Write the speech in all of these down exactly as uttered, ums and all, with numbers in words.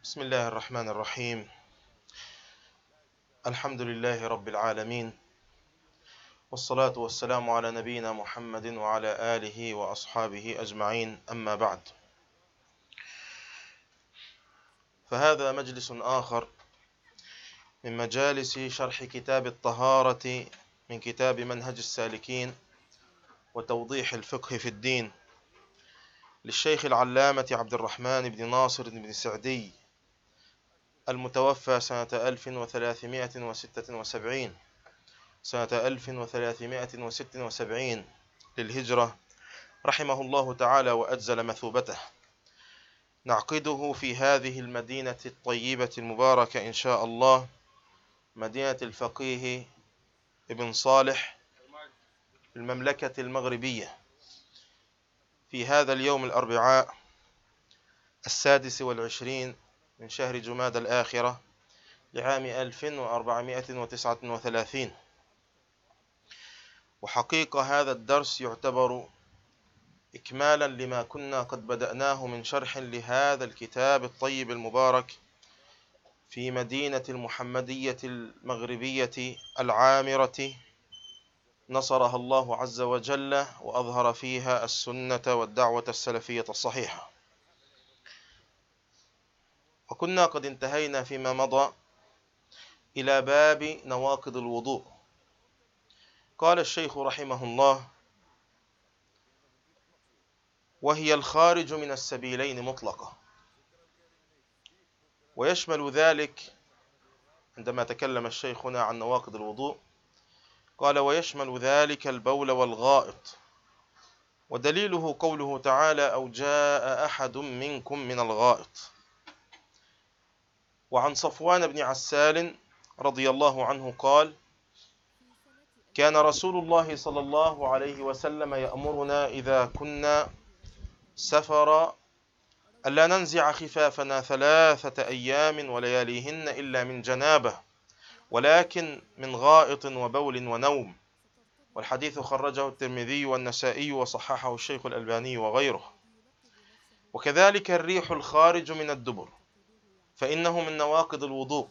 بسم الله الرحمن الرحيم. الحمد لله رب العالمين، والصلاة والسلام على نبينا محمد وعلى آله وأصحابه أجمعين، أما بعد، فهذا مجلس آخر من مجالس شرح كتاب الطهارة من كتاب منهج السالكين وتوضيح الفقه في الدين للشيخ العلامة عبد الرحمن بن ناصر بن سعدي المتوفى سنة ألف وثلاثمائة وستة وسبعين سنة ألف وثلاثمائة وستة وسبعين للهجرة، رحمه الله تعالى وأجزل مثوبته. نعقده في هذه المدينة الطيبة المباركة إن شاء الله، مدينة الفقيه ابن صالح المملكة المغربية، في هذا اليوم الأربعاء السادس والعشرين من شهر جماد الآخرة لعام ألف وأربعمائة وتسعة وثلاثين. وحقيقة هذا الدرس يعتبر إكمالا لما كنا قد بدأناه من شرح لهذا الكتاب الطيب المبارك في مدينة المحمدية المغربية العامرة، نصرها الله عز وجل وأظهر فيها السنة والدعوة السلفية الصحيحة. وكنا قد انتهينا فيما مضى إلى باب نواقض الوضوء. قال الشيخ رحمه الله: وهي الخارج من السبيلين مطلقة. ويشمل ذلك، عندما تكلم الشيخ هنا عن نواقض الوضوء قال: ويشمل ذلك البول والغائط، ودليله قوله تعالى: أو جاء أحد منكم من الغائط. وعن صفوان بن عسال رضي الله عنه قال: كان رسول الله صلى الله عليه وسلم يأمرنا إذا كنا سفر ألا ننزع خفافنا ثلاثة أيام ولياليهن إلا من جنابة، ولكن من غائط وبول ونوم. والحديث خرجه الترمذي والنسائي وصححه الشيخ الألباني وغيره. وكذلك الريح الخارج من الدبر فإنه من نواقض الوضوء،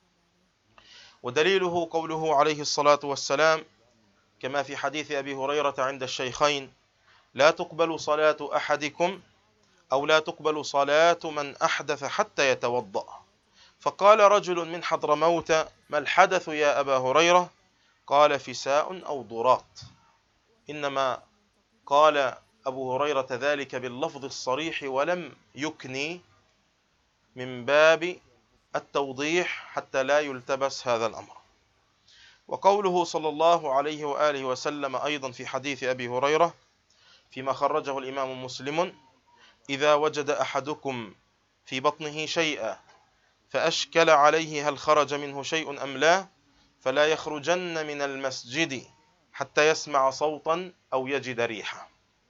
ودليله قوله عليه الصلاة والسلام كما في حديث أبي هريرة عند الشيخين: لا تقبل صلاة أحدكم أو لا تقبل صلاة من أحدث حتى يتوضأ. فقال رجل من حضرموت: ما الحدث يا أبا هريرة؟ قال: فساء أو ضراط. إنما قال أبو هريرة ذلك باللفظ الصريح ولم يكني من باب التوضيح حتى لا يلتبس هذا الأمر. وقوله صلى الله عليه وآله وسلم أيضا في حديث أبي هريرة فيما خرجه الإمام مسلم: إذا وجد أحدكم في بطنه شيئا فأشكل عليه هل خرج منه شيء أم لا فلا يخرجن من المسجد حتى يسمع صوتا أو يجد ريحا.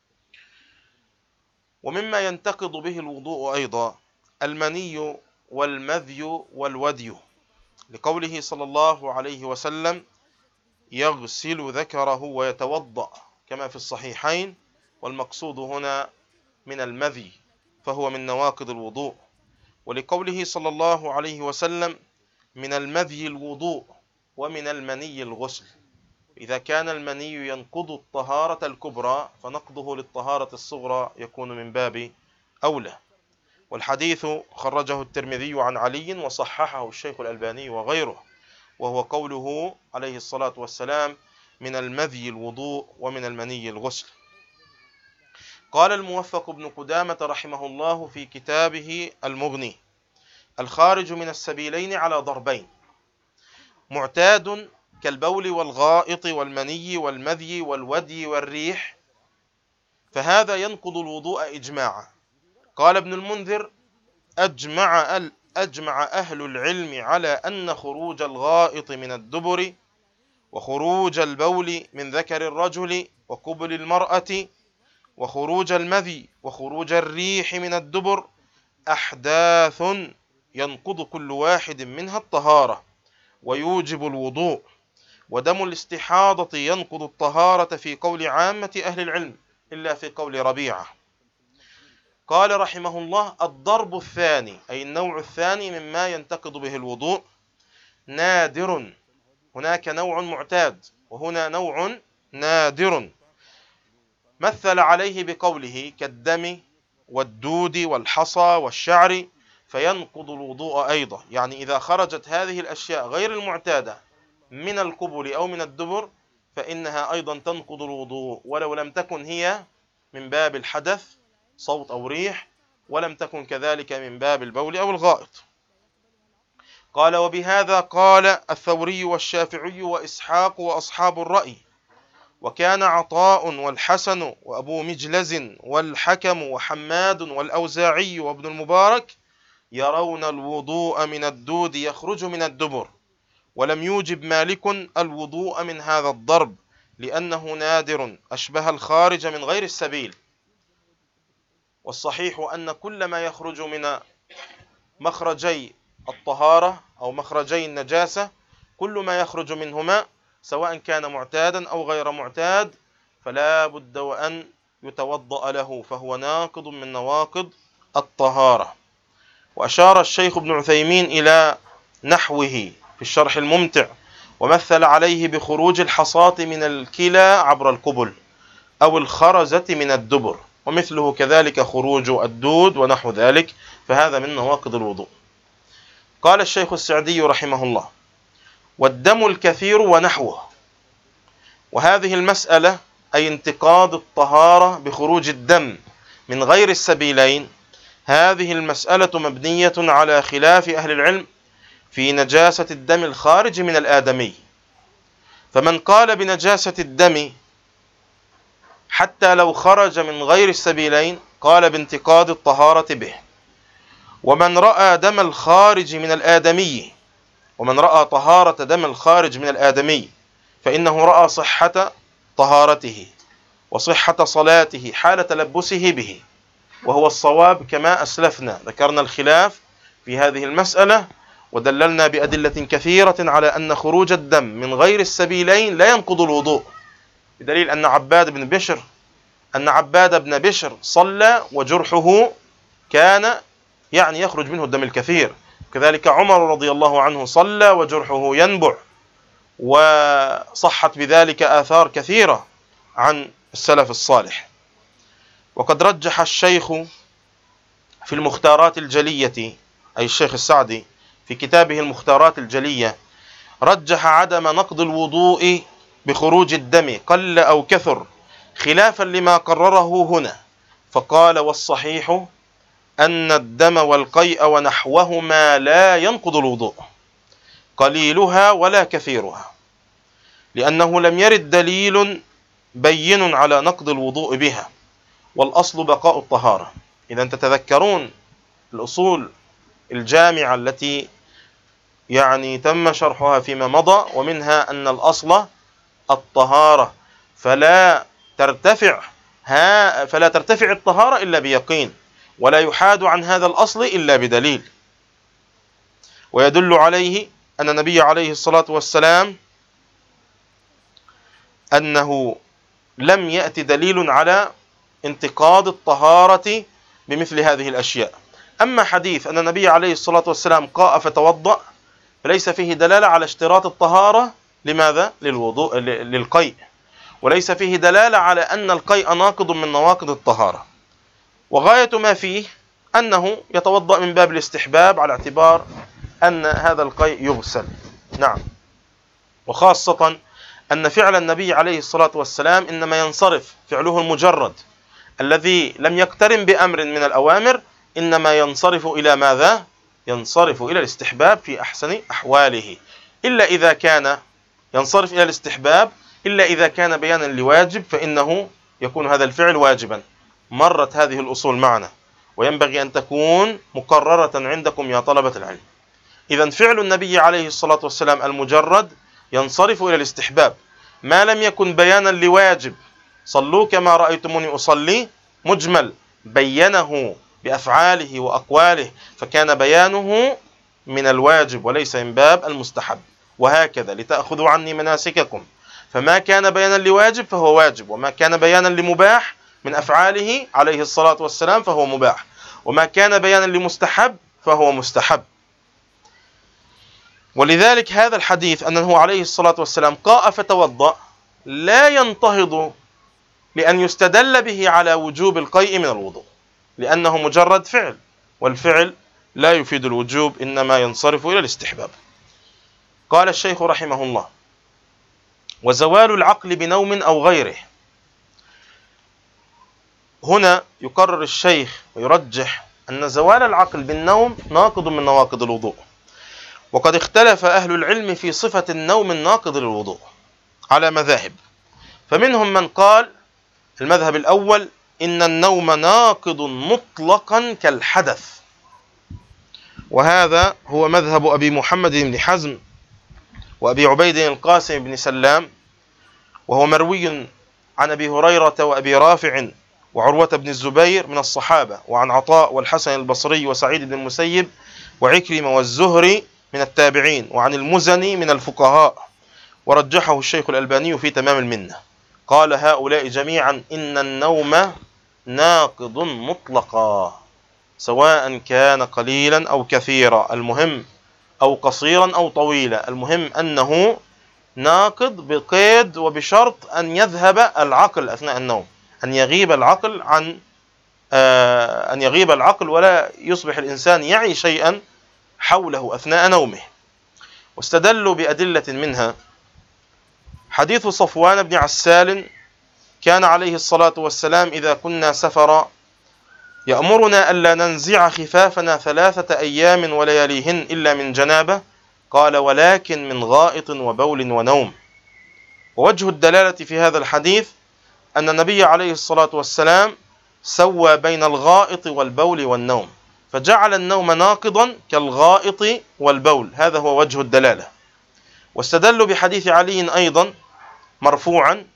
ومما ينتقض به الوضوء أيضا المني والمذي والودي، لقوله صلى الله عليه وسلم: يغسل ذكره ويتوضأ، كما في الصحيحين. والمقصود هنا من المذي فهو من نواقض الوضوء، ولقوله صلى الله عليه وسلم: من المذي الوضوء ومن المني الغسل. إذا كان المني ينقض الطهارة الكبرى فنقضه للطهارة الصغرى يكون من باب أولى. والحديث خرجه الترمذي عن علي وصححه الشيخ الألباني وغيره، وهو قوله عليه الصلاة والسلام: من المذي الوضوء ومن المني الغسل. قال الموفق بن قدامة رحمه الله في كتابه المغني: الخارج من السبيلين على ضربين: معتاد كالبول والغائط والمني والمذي والودي والريح، فهذا ينقض الوضوء إجماعا. قال ابن المنذر: أجمع, أجمع أهل العلم على أن خروج الغائط من الدبر وخروج البول من ذكر الرجل وقبل المرأة وخروج المذي وخروج الريح من الدبر أحداث ينقض كل واحد منها الطهارة ويوجب الوضوء، ودم الاستحاضة ينقض الطهارة في قول عامة أهل العلم إلا في قول ربيعة. قال رحمه الله: الضرب الثاني أي النوع الثاني مما ينتقض به الوضوء نادر. هناك نوع معتاد وهنا نوع نادر، مثل عليه بقوله: كالدم والدود والحصى والشعر فينقض الوضوء أيضا. يعني إذا خرجت هذه الأشياء غير المعتادة من القبل أو من الدبر فإنها أيضا تنقض الوضوء، ولو لم تكن هي من باب الحدث صوت أو ريح، ولم تكن كذلك من باب البول أو الغائط. قال: وبهذا قال الثوري والشافعي وإسحاق وأصحاب الرأي، وكان عطاء والحسن وأبو مجلز والحكم وحماد والأوزاعي وابن المبارك يرون الوضوء من الدود يخرج من الدبر، ولم يوجب مالك الوضوء من هذا الضرب لأنه نادر أشبه الخارج من غير السبيل. والصحيح أن كل ما يخرج من مخرجي الطهارة أو مخرجي النجاسة، كل ما يخرج منهما سواء كان معتادا أو غير معتاد فلا بد وأن يتوضأ له، فهو ناقض من نواقض الطهارة. وأشار الشيخ ابن عثيمين إلى نحوه في الشرح الممتع، ومثل عليه بخروج الحصاة من الكلى عبر القبل أو الخرزة من الدبر، ومثله كذلك خروج الدود ونحو ذلك، فهذا من نواقض الوضوء. قال الشيخ السعدي رحمه الله: والدم الكثير ونحوه. وهذه المسألة أي انتقاض الطهارة بخروج الدم من غير السبيلين، هذه المسألة مبنية على خلاف أهل العلم في نجاسة الدم الخارج من الآدمي. فمن قال بنجاسة الدم حتى لو خرج من غير السبيلين قال بانتقاض الطهارة به. ومن رأى دم الخارج من الآدمي ومن رأى طهارة دم الخارج من الآدمي فإنه رأى صحة طهارته وصحة صلاته حال تلبسه به، وهو الصواب كما أسلفنا. ذكرنا الخلاف في هذه المسألة ودللنا بأدلة كثيرة على أن خروج الدم من غير السبيلين لا ينقض الوضوء، بدليل أن عباد بن بشر أن عباد بن بشر صلى وجرحه كان يعني يخرج منه الدم الكثير، كذلك عمر رضي الله عنه صلى وجرحه ينبع، وصحت بذلك آثار كثيرة عن السلف الصالح. وقد رجح الشيخ في المختارات الجلية، أي الشيخ السعدي في كتابه المختارات الجلية، رجح عدم نقض الوضوء بخروج الدم قل أو كثر خلافا لما قرره هنا، فقال: والصحيح أن الدم والقيء ونحوهما لا ينقض الوضوء قليلها ولا كثيرها، لأنه لم يرد دليل بين على نقض الوضوء بها، والأصل بقاء الطهارة. إذا تتذكرون الأصول الجامعة التي يعني تم شرحها فيما مضى، ومنها أن الأصل الطهارة، فلا ترتفع ها فلا ترتفع الطهارة إلا بيقين، ولا يحاد عن هذا الأصل إلا بدليل. ويدل عليه أن النبي عليه الصلاة والسلام أنه لم يأتي دليل على انتقاض الطهارة بمثل هذه الأشياء. أما حديث أن النبي عليه الصلاة والسلام قاء فتوضأ فليس فيه دلالة على اشتراط الطهارة. لماذا؟ للوضوء للقيء، وليس فيه دلالة على أن القيء ناقض من نواقض الطهارة، وغاية ما فيه أنه يتوضأ من باب الاستحباب على اعتبار أن هذا القيء يغسل. نعم، وخاصة أن فعل النبي عليه الصلاة والسلام إنما ينصرف فعله المجرد الذي لم يقترن بأمر من الأوامر، إنما ينصرف إلى ماذا؟ ينصرف إلى الاستحباب في أحسن أحواله، إلا إذا كان ينصرف إلى الاستحباب إلا إذا كان بيانا لواجب فإنه يكون هذا الفعل واجبا. مرت هذه الأصول معنا وينبغي أن تكون مقررة عندكم يا طلبة العلم. إذن فعل النبي عليه الصلاة والسلام المجرد ينصرف إلى الاستحباب ما لم يكن بيانا لواجب. صلوا كما رأيتموني أصلي مجمل بينه بأفعاله وأقواله، فكان بيانه من الواجب وليس من باب المستحب. وهكذا لتأخذوا عني مناسككم، فما كان بيانا لواجب فهو واجب، وما كان بيانا لمباح من أفعاله عليه الصلاة والسلام فهو مباح، وما كان بيانا لمستحب فهو مستحب. ولذلك هذا الحديث أنه عليه الصلاة والسلام قاء فتوضأ لا ينتهض لأن يستدل به على وجوب القيء من الوضوء، لأنه مجرد فعل، والفعل لا يفيد الوجوب، إنما ينصرف إلى الاستحباب. قال الشيخ رحمه الله: وزوال العقل بنوم أو غيره. هنا يقرر الشيخ ويرجح أن زوال العقل بالنوم ناقض من نواقض الوضوء، وقد اختلف أهل العلم في صفة النوم الناقض للوضوء على مذاهب. فمنهم من قال المذهب الأول إن النوم ناقض مطلقا كالحدث، وهذا هو مذهب أبي محمد بن حزم وأبي عبيد القاسم بن سلام، وهو مروي عن أبي هريرة وأبي رافع وعروة بن الزبير من الصحابة، وعن عطاء والحسن البصري وسعيد بن المسيب وعكرمة والزهري من التابعين، وعن المزني من الفقهاء، ورجحه الشيخ الألباني في تمام المنة. قال هؤلاء جميعا إن النوم ناقض مطلقا، سواء كان قليلا أو كثيرا، المهم أو قصيرا أو طويلا، المهم أنه ناقض بقيد وبشرط أن يذهب العقل أثناء النوم، أن يغيب العقل عن آه أن يغيب العقل ولا يصبح الإنسان يعي شيئا حوله أثناء نومه. واستدلوا بأدلة منها حديث صفوان بن عسال: كان عليه الصلاة والسلام إذا كنا سفرا يأمرنا ألا ننزع خفافنا ثلاثة أيام ولياليهن إلا من جنابة، قال ولكن من غائط وبول ونوم. ووجه الدلالة في هذا الحديث أن النبي عليه الصلاة والسلام سوى بين الغائط والبول والنوم، فجعل النوم ناقضا كالغائط والبول، هذا هو وجه الدلالة. واستدلوا بحديث علي أيضا مرفوعا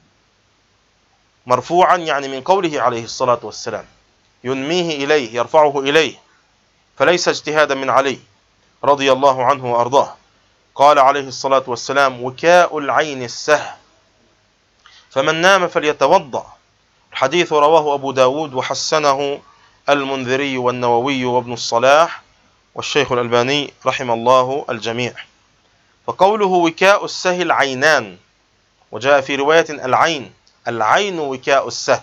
مرفوعا يعني من قوله عليه الصلاة والسلام، ينميه إليه، يرفعه إليه، فليس اجتهادا من علي رضي الله عنه وأرضاه. قال عليه الصلاة والسلام: وكاء العين السهى، فمن نام فليتوضأ. الحديث رواه أبو داود وحسنه المنذري والنووي وابن الصلاح والشيخ الألباني رحم الله الجميع. فقوله وكاء السهى العينان، وجاء في رواية العين، العين وكاء السهى،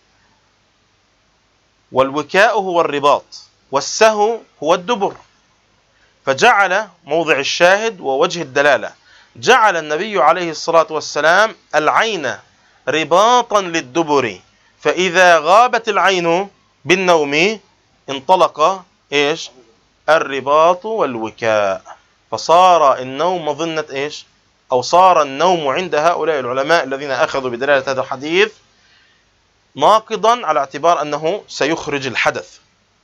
والوكاء هو الرباط، والسهو هو الدبر. فجعل موضع الشاهد ووجه الدلالة، جعل النبي عليه الصلاة والسلام العين رباطا للدبر، فإذا غابت العين بالنوم انطلق إيش؟ الرباط والوكاء، فصار النوم مظنة إيش؟ أو صار النوم عند هؤلاء العلماء الذين أخذوا بدلالة هذا الحديث ناقضا على اعتبار أنه سيخرج الحدث.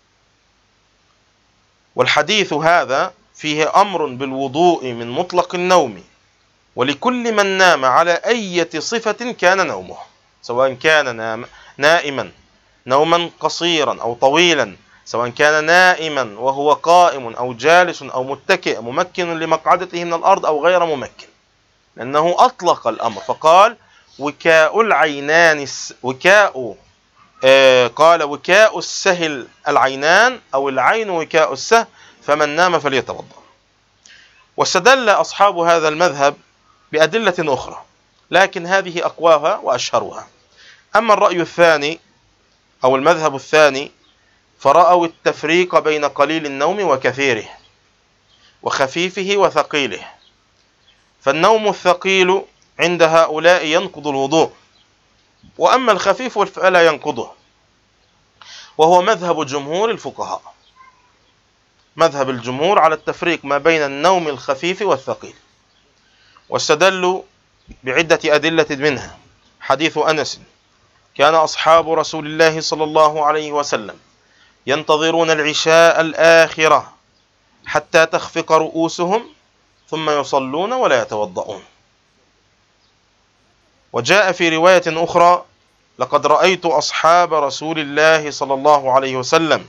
والحديث هذا فيه أمر بالوضوء من مطلق النوم، ولكل من نام على أي صفة كان نومه، سواء كان نام نائما نوما قصيرا أو طويلا، سواء كان نائما وهو قائم أو جالس أو متكئ ممكن لمقعدته من الأرض أو غير ممكن، لأنه أطلق الأمر فقال وكاء العينان وكاء آه قال وكاء السهل العينان أو العين وكاء السهل، فمن نام فليتوضأ. واستدل أصحاب هذا المذهب بأدلة أخرى، لكن هذه أقواها وأشهرها. أما الرأي الثاني أو المذهب الثاني فرأوا التفريق بين قليل النوم وكثيره وخفيفه وثقيله. فالنوم الثقيل عند هؤلاء ينقض الوضوء، وأما الخفيف فلا ينقضه، وهو مذهب جمهور الفقهاء. مذهب الجمهور على التفريق ما بين النوم الخفيف والثقيل. واستدلوا بعدة أدلة منها حديث أنس: كان أصحاب رسول الله صلى الله عليه وسلم ينتظرون العشاء الآخرة حتى تخفق رؤوسهم ثم يصلون ولا يتوضؤون. وجاء في رواية أخرى: لقد رأيت أصحاب رسول الله صلى الله عليه وسلم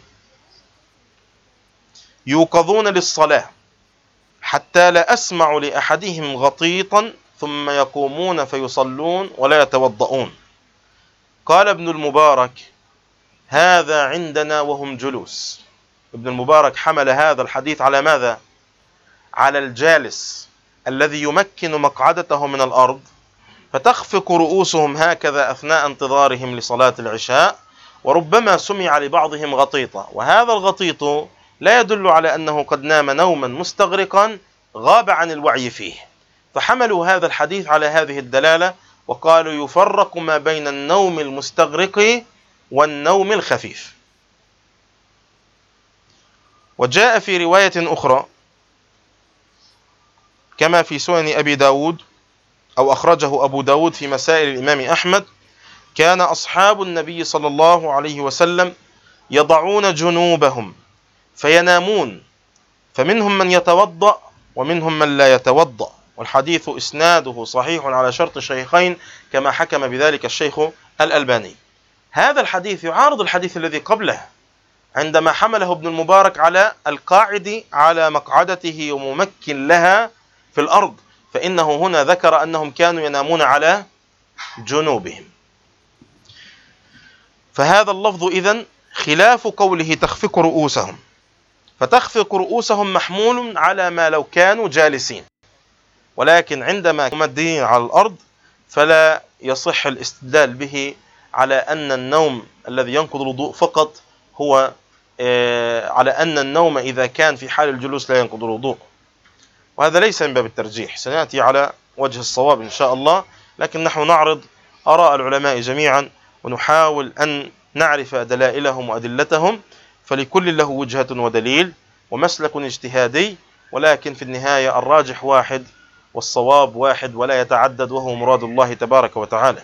يوقظون للصلاة حتى لا أسمع لأحدهم غطيطا ثم يقومون فيصلون ولا يتوضؤون. قال ابن المبارك: هذا عندنا وهم جلوس. ابن المبارك حمل هذا الحديث على ماذا؟ على الجالس الذي يمكن مقعدته من الأرض، فتخفق رؤوسهم هكذا أثناء انتظارهم لصلاة العشاء، وربما سمع لبعضهم غطيطا، وهذا الغطيط لا يدل على أنه قد نام نوما مستغرقا غاب عن الوعي فيه، فحملوا هذا الحديث على هذه الدلالة، وقالوا يفرق ما بين النوم المستغرق والنوم الخفيف. وجاء في رواية أخرى كما في سنن أبي داود، أو أخرجه أبو داود في مسائل الإمام أحمد: كان أصحاب النبي صلى الله عليه وسلم يضعون جنوبهم فينامون، فمنهم من يتوضأ ومنهم من لا يتوضأ، والحديث إسناده صحيح على شرط الشيخين كما حكم بذلك الشيخ الألباني. هذا الحديث يعارض الحديث الذي قبله عندما حمله ابن المبارك على القاعد على مقعدته وممكن لها في الأرض، فإنه هنا ذكر أنهم كانوا ينامون على جنوبهم. فهذا اللفظ إذن خلاف قوله تخفق رؤوسهم، فتخفق رؤوسهم محمول على ما لو كانوا جالسين، ولكن عندما ممدين على الأرض فلا يصح الاستدلال به على أن النوم الذي ينقض الوضوء فقط هو على أن النوم إذا كان في حال الجلوس لا ينقض الوضوء، وهذا ليس من باب الترجيح، سنأتي على وجه الصواب إن شاء الله، لكن نحن نعرض آراء العلماء جميعا ونحاول أن نعرف دلائلهم وأدلتهم، فلكل له وجهة ودليل ومسلك اجتهادي، ولكن في النهاية الراجح واحد والصواب واحد ولا يتعدد، وهو مراد الله تبارك وتعالى.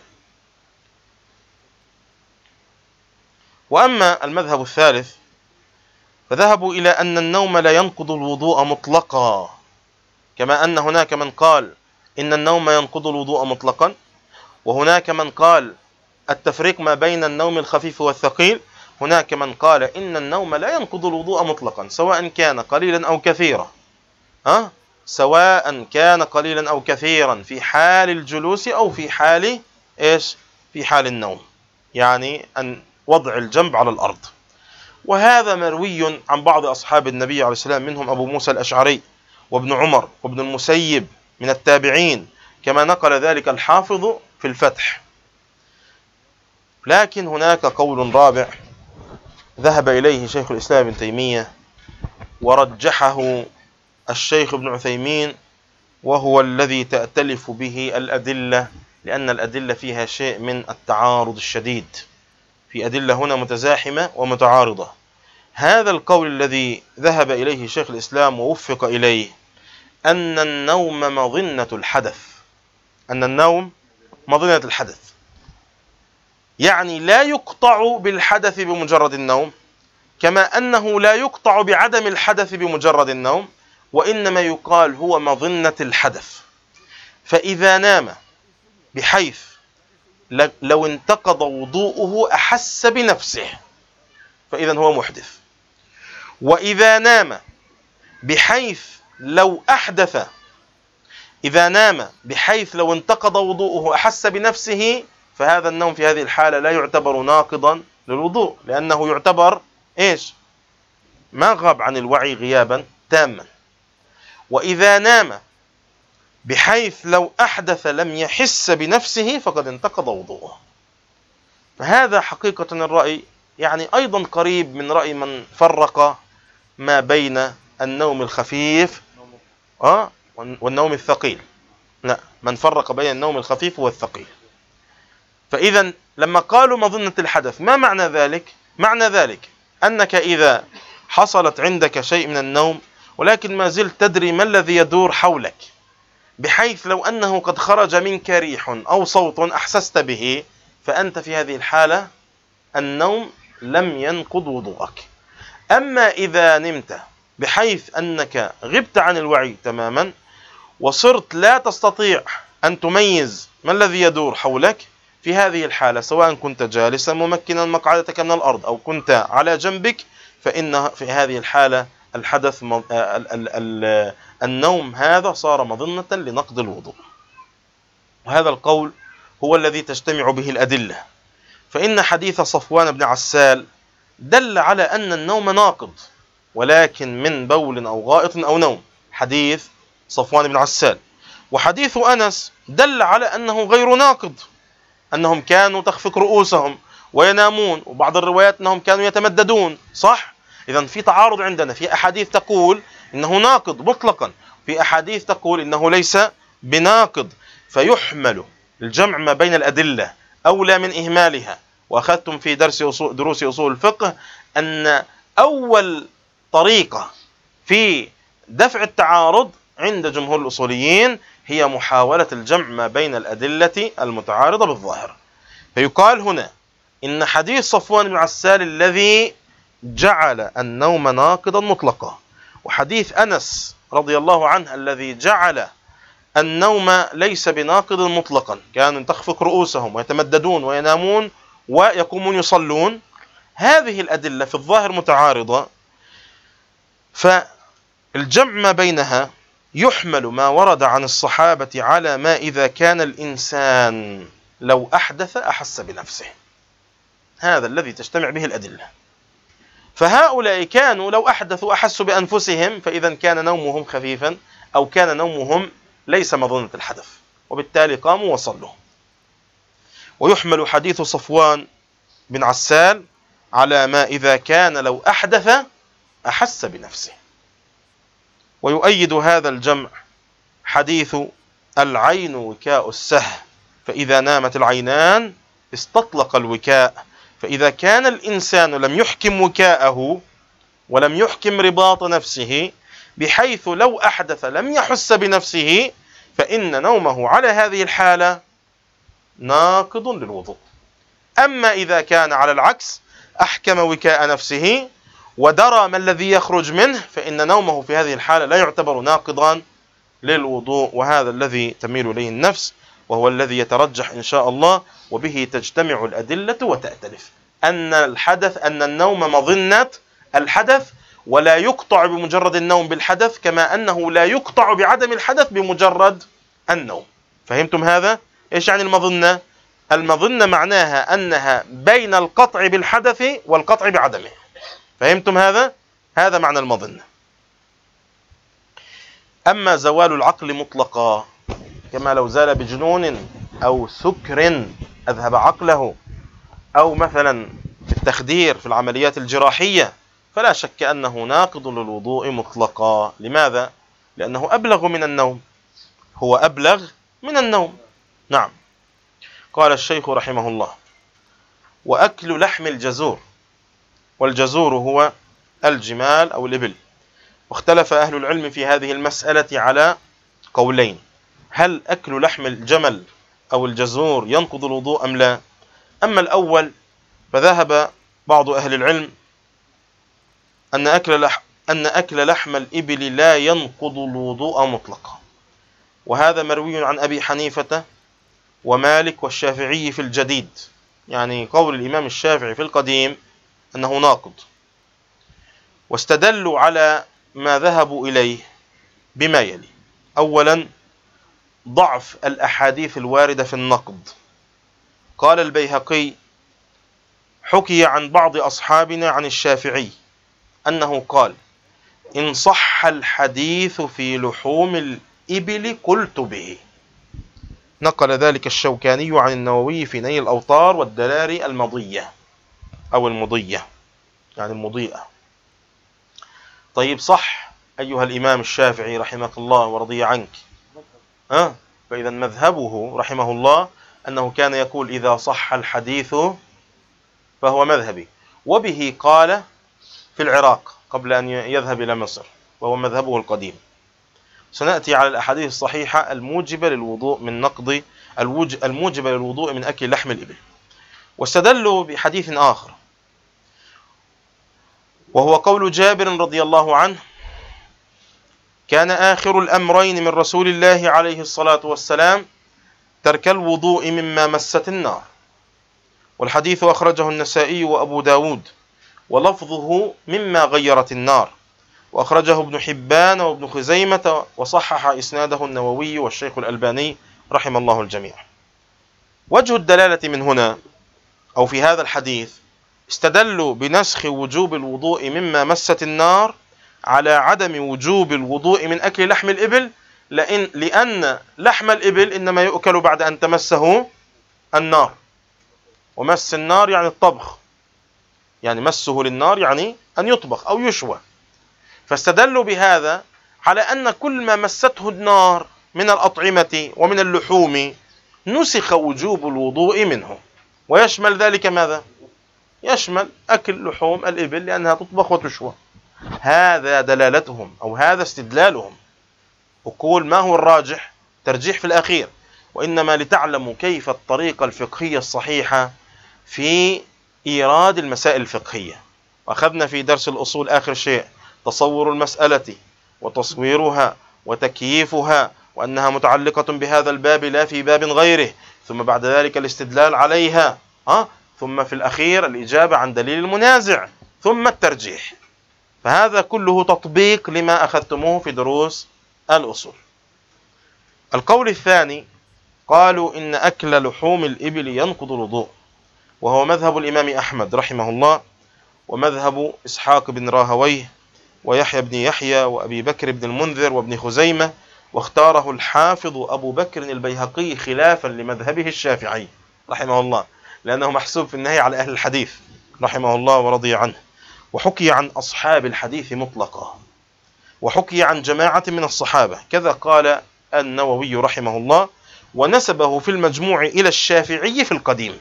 وأما المذهب الثالث فذهبوا إلى أن النوم لا ينقض الوضوء مطلقا، كما أن هناك من قال إن النوم ينقض الوضوء مطلقا، وهناك من قال التفريق ما بين النوم الخفيف والثقيل، هناك من قال إن النوم لا ينقض الوضوء مطلقا سواء كان قليلا أو كثيرا، أه؟ سواء كان قليلا أو كثيرا في حال الجلوس أو في حال إيش؟ في حال النوم، يعني أن وضع الجنب على الأرض. وهذا مروي عن بعض أصحاب النبي عليه السلام، منهم أبو موسى الأشعري وابن عمر وابن المسيب من التابعين، كما نقل ذلك الحافظ في الفتح. لكن هناك قول رابع ذهب إليه شيخ الإسلام ابن تيمية ورجحه الشيخ ابن عثيمين، وهو الذي تأتلف به الأدلة، لأن الأدلة فيها شيء من التعارض الشديد، في أدلة هنا متزاحمة ومتعارضة. هذا القول الذي ذهب إليه شيخ الإسلام ووفق إليه أن النوم مظنة الحدث، أن النوم مظنة الحدث، يعني لا يقطع بالحدث بمجرد النوم، كما أنه لا يقطع بعدم الحدث بمجرد النوم، وإنما يقال هو مظنة الحدث. فإذا نام بحيث لو انتقض وضوءه أحس بنفسه فإذا هو محدث، وإذا نام بحيث لو أحدث إذا نام بحيث لو انتقض وضوءه أحس بنفسه، فهذا النوم في هذه الحالة لا يعتبر ناقضا للوضوء، لأنه يعتبر إيش؟ ما غاب عن الوعي غيابا تاما. وإذا نام بحيث لو أحدث لم يحس بنفسه فقد انتقض وضوءه. فهذا حقيقة الرأي يعني أيضا قريب من رأي من فرق ما بين النوم الخفيف آه والنوم الثقيل، لا، من فرق بين النوم الخفيف والثقيل. فإذا لما قالوا مظنة الحدث، ما معنى ذلك؟ معنى ذلك أنك إذا حصلت عندك شيء من النوم ولكن ما زلت تدري ما الذي يدور حولك، بحيث لو أنه قد خرج منك ريح أو صوت أحسست به، فأنت في هذه الحالة النوم لم ينقض وضوءك. أما إذا نمت بحيث أنك غبت عن الوعي تماما وصرت لا تستطيع أن تميز ما الذي يدور حولك، في هذه الحالة سواء كنت جالسا ممكنا مقعدتك من الأرض أو كنت على جنبك، فإن في هذه الحالة الحدث ال ال ال النوم هذا صار مظنة لنقض الوضوء. وهذا القول هو الذي تجتمع به الأدلة، فإن حديث صفوان بن عسال دل على أن النوم ناقض، ولكن من بول أو غائط أو نوم، حديث صفوان بن عسال. وحديث أنس دل على أنه غير ناقض، أنهم كانوا تخفق رؤوسهم وينامون، وبعض الروايات أنهم كانوا يتمددون، صح؟ إذن في تعارض عندنا، في أحاديث تقول إنه ناقض مطلقا، في أحاديث تقول إنه ليس بناقض، فيحمل الجمع ما بين الأدلة أولى من إهمالها. وأخذتم في درس أصول دروس أصول الفقه أن أول طريقة في دفع التعارض عند جمهور الأصوليين هي محاولة الجمع ما بين الأدلة المتعارضة بالظاهر. فيقال هنا إن حديث صفوان بن عسال الذي جعل النوم ناقضا مطلقا، وحديث أنس رضي الله عنه الذي جعل النوم ليس بناقض مطلقا، كانوا تخفق رؤوسهم ويتمددون وينامون ويقومون يصلون، هذه الأدلة في الظاهر متعارضة، فالجمع ما بينها يحمل ما ورد عن الصحابة على ما إذا كان الإنسان لو أحدث أحس بنفسه، هذا الذي تجتمع به الأدلة. فهؤلاء كانوا لو أحدثوا أحسوا بأنفسهم، فإذا كان نومهم خفيفا أو كان نومهم ليس مظنة الحدث، وبالتالي قاموا وصلوا. ويحمل حديث صفوان بن عسال على ما إذا كان لو أحدث أحس بنفسه. ويؤيد هذا الجمع حديث العين وكاء السهل، فإذا نامت العينان استطلق الوكاء، فإذا كان الإنسان لم يحكم وكاءه ولم يحكم رباط نفسه بحيث لو أحدث لم يحس بنفسه، فإن نومه على هذه الحالة ناقض للوضوء. أما إذا كان على العكس أحكم وكاء نفسه ودرى ما الذي يخرج منه، فإن نومه في هذه الحالة لا يعتبر ناقضا للوضوء، وهذا الذي تميل إليه النفس، وهو الذي يترجح إن شاء الله، وبه تجتمع الأدلة وتأتلف، أن الحدث أن النوم مظنة الحدث، ولا يقطع بمجرد النوم بالحدث، كما أنه لا يقطع بعدم الحدث بمجرد النوم. فهمتم هذا؟ إيش يعني المظنة؟ المظنة معناها أنها بين القطع بالحدث والقطع بعدمه. فهمتم هذا؟ هذا معنى المظنة. أما زوال العقل مطلقا، كما لو زال بجنون أو سكر أذهب عقله، أو مثلا في التخدير في العمليات الجراحية، فلا شك أنه ناقض للوضوء مطلقا. لماذا؟ لأنه أبلغ من النوم، هو أبلغ من النوم. نعم. قال الشيخ رحمه الله: وأكل لحم الجزور، والجزور هو الجمال أو الإبل. واختلف أهل العلم في هذه المسألة على قولين: هل أكل لحم الجمل أو الجزور ينقض الوضوء أم لا؟ أما الأول فذهب بعض أهل العلم أن أكل لحم أن أكل لحم الإبل لا ينقض الوضوء مطلقا، وهذا مروي عن أبي حنيفة ومالك والشافعي في الجديد، يعني قول الإمام الشافعي في القديم أنه ناقض. واستدلوا على ما ذهبوا إليه بما يلي: أولا، ضعف الأحاديث الواردة في النقض. قال البيهقي: حكي عن بعض أصحابنا عن الشافعي أنه قال: إن صح الحديث في لحوم الإبل قلت به. نقل ذلك الشوكاني عن النووي في نيل الأوطار والدلاري المضية أو المضية، يعني المضيئة. طيب، صح أيها الإمام الشافعي رحمك الله ورضي عنك. أه؟ فإذا مذهبه رحمه الله أنه كان يقول: إذا صح الحديث فهو مذهبي. وبه قال في العراق قبل أن يذهب إلى مصر، وهو مذهبه القديم. سنأتي على الأحاديث الصحيحة الموجبة للوضوء من نقض الموجبة للوضوء من أكل لحم الإبل. واستدلوا بحديث آخر، وهو قول جابر رضي الله عنه: كان آخر الأمرين من رسول الله عليه الصلاة والسلام ترك الوضوء مما مست النار. والحديث أخرجه النسائي وأبو داود، ولفظه مما غيرت النار، وأخرجه ابن حبان وابن خزيمة، وصحح إسناده النووي والشيخ الألباني رحم الله الجميع. وجه الدلالة من هنا أو في هذا الحديث استدلوا بنسخ وجوب الوضوء مما مست النار على عدم وجوب الوضوء من أكل لحم الإبل، لأن, لأن لحم الإبل إنما يؤكل بعد أن تمسه النار، ومس النار يعني الطبخ، يعني مسه للنار يعني أن يطبخ أو يشوى. فاستدلوا بهذا على أن كل ما مسته النار من الأطعمة ومن اللحوم نسخ وجوب الوضوء منه، ويشمل ذلك ماذا؟ يشمل أكل لحوم الإبل لأنها تطبخ وتشوى. هذا دلالتهم أو هذا استدلالهم. أقول ما هو الراجح؟ ترجيح في الأخير، وإنما لتعلموا كيف الطريقة الفقهية الصحيحة في إيراد المسائل الفقهية. وأخذنا في درس الأصول آخر شيء تصور المسألة وتصويرها وتكييفها، وأنها متعلقة بهذا الباب لا في باب غيره، ثم بعد ذلك الاستدلال عليها، ها؟ ثم في الأخير الإجابة عن دليل المنازع، ثم الترجيح. فهذا كله تطبيق لما أخذتموه في دروس الأصول. القول الثاني قالوا إن أكل لحوم الإبل ينقض الوضوء، وهو مذهب الإمام أحمد رحمه الله، ومذهب إسحاق بن راهويه ويحيى بن يحيى وأبي بكر بن المنذر وابن خزيمة، واختاره الحافظ أبو بكر البيهقي خلافا لمذهبه الشافعي رحمه الله، لأنه محسوب في النهي على أهل الحديث رحمه الله ورضي عنه. وحكي عن أصحاب الحديث مطلقا، وحكي عن جماعة من الصحابة، كذا قال النووي رحمه الله، ونسبه في المجموع إلى الشافعي في القديم.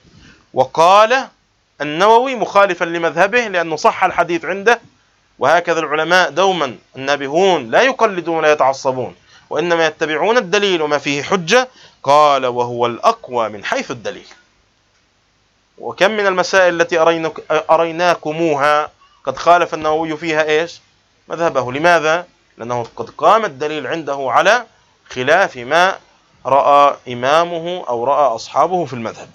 وقال النووي مخالفا لمذهبه لأنه صح الحديث عنده، وهكذا العلماء دوما النابهون لا يقلدون ولا يتعصبون، وإنما يتبعون الدليل وما فيه حجة. قال وهو الأقوى من حيث الدليل. وكم من المسائل التي أريناكموها قد خالف النووي فيها إيش؟ مذهبه. لماذا؟ لأنه قد قام الدليل عنده على خلاف ما رأى إمامه أو رأى أصحابه في المذهب.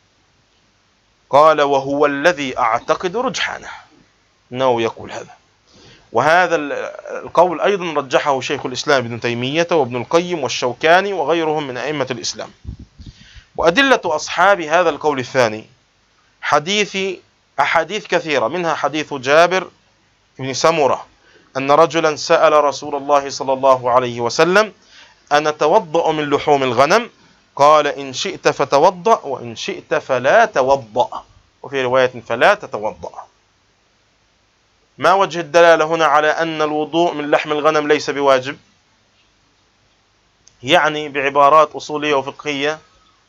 قال وهو الذي أعتقد رجحانه. النووي يقول هذا، وهذا القول أيضا رجحه شيخ الإسلام ابن تيمية وابن القيم والشوكاني وغيرهم من أئمة الإسلام. وأدلة أصحاب هذا القول الثاني حديث أحاديث كثيرة، منها حديث جابر بن سمرة أن رجلا سأل رسول الله صلى الله عليه وسلم أن أتوضأ من لحوم الغنم؟ قال إن شئت فتوضأ وإن شئت فلا توضأ، وفي رواية فلا تتوضأ. ما وجه الدلالة هنا على أن الوضوء من لحم الغنم ليس بواجب؟ يعني بعبارات أصولية وفقهية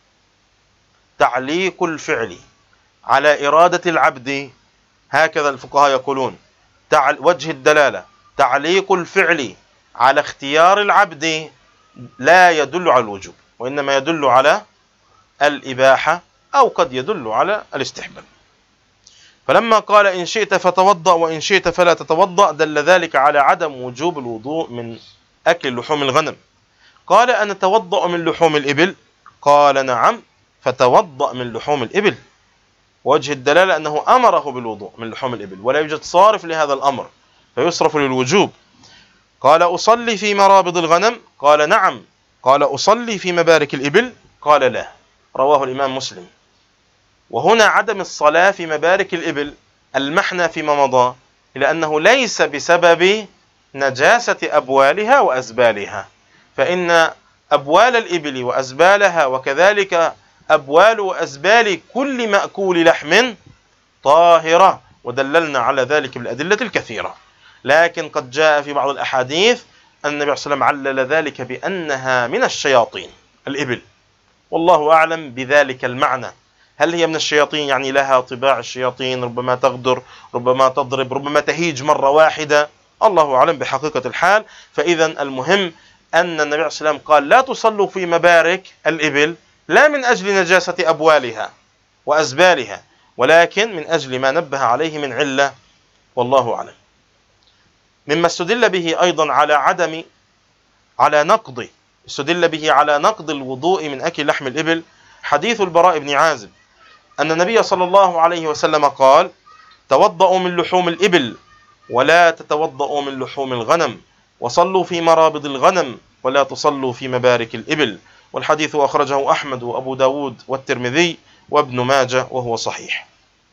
تعليق الفعل على إرادة العبد، هكذا الفقهاء يقولون. وجه الدلالة تعليق الفعل على اختيار العبد لا يدل على الوجوب، وإنما يدل على الإباحة أو قد يدل على الاستحباب. فلما قال إن شئت فتوضأ وإن شئت فلا تتوضأ دل ذلك على عدم وجوب الوضوء من أكل لحوم الغنم. قال أنا أتوضأ من لحوم الإبل؟ قال نعم فتوضأ من لحوم الإبل. وجه الدلالة أنه أمره بالوضوء من لحوم الإبل، ولا يوجد صارف لهذا الأمر فيصرف للوجوب. قال أصلي في مرابض الغنم؟ قال نعم. قال أصلي في مبارك الإبل؟ قال لا. رواه الإمام مسلم. وهنا عدم الصلاة في مبارك الإبل المحنى فيما مضى إلى أنه ليس بسبب نجاسة أبوالها وأزبالها، فإن أبوال الإبل وأزبالها وكذلك أبوال وأزبال كل مأكول لحم طاهرة، ودللنا على ذلك بالأدلة الكثيرة. لكن قد جاء في بعض الأحاديث أن النبي صلى الله عليه وسلم علل ذلك بأنها من الشياطين الإبل، والله أعلم بذلك المعنى. هل هي من الشياطين يعني لها طباع الشياطين، ربما تغدر، ربما تضرب، ربما تهيج مرة واحدة، الله أعلم بحقيقة الحال. فإذا المهم أن النبي صلى الله عليه وسلم قال لا تصلوا في مبارك الإبل لا من أجل نجاسة أبوالها وأزبالها، ولكن من أجل ما نبه عليه من علة، والله أعلم. مما استدل به أيضا على عدم على نقض استدل به على نقض الوضوء من أكل لحم الإبل حديث البراء بن عازب أن النبي صلى الله عليه وسلم قال توضأوا من لحوم الإبل ولا تتوضأوا من لحوم الغنم، وصلوا في مرابض الغنم ولا تصلوا في مبارك الإبل. والحديث أخرجه أحمد وأبو داود والترمذي وابن ماجه وهو صحيح.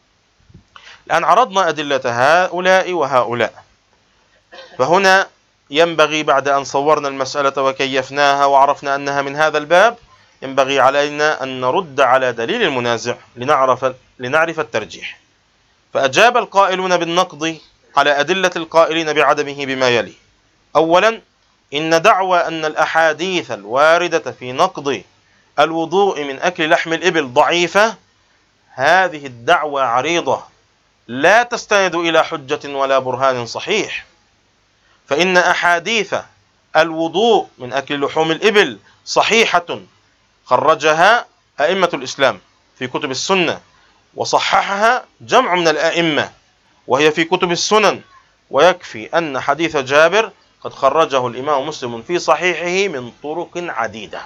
الآن عرضنا أدلة هؤلاء وهؤلاء، فهنا ينبغي بعد أن صورنا المسألة وكيفناها وعرفنا أنها من هذا الباب، ينبغي علينا أن نرد على دليل المنازع لنعرف, لنعرف الترجيح. فأجاب القائلون بالنقض على أدلة القائلين بعدمه بما يلي: أولا، إن دعوى أن الأحاديث الواردة في نقض الوضوء من أكل لحم الإبل ضعيفة، هذه الدعوى عريضة لا تستند إلى حجة ولا برهان صحيح، فإن أحاديث الوضوء من أكل لحوم الإبل صحيحة خرجها أئمة الإسلام في كتب السنة، وصححها جمع من الأئمة وهي في كتب السنن، ويكفي أن حديث جابر قد خرجه الإمام مسلم في صحيحه من طرق عديدة.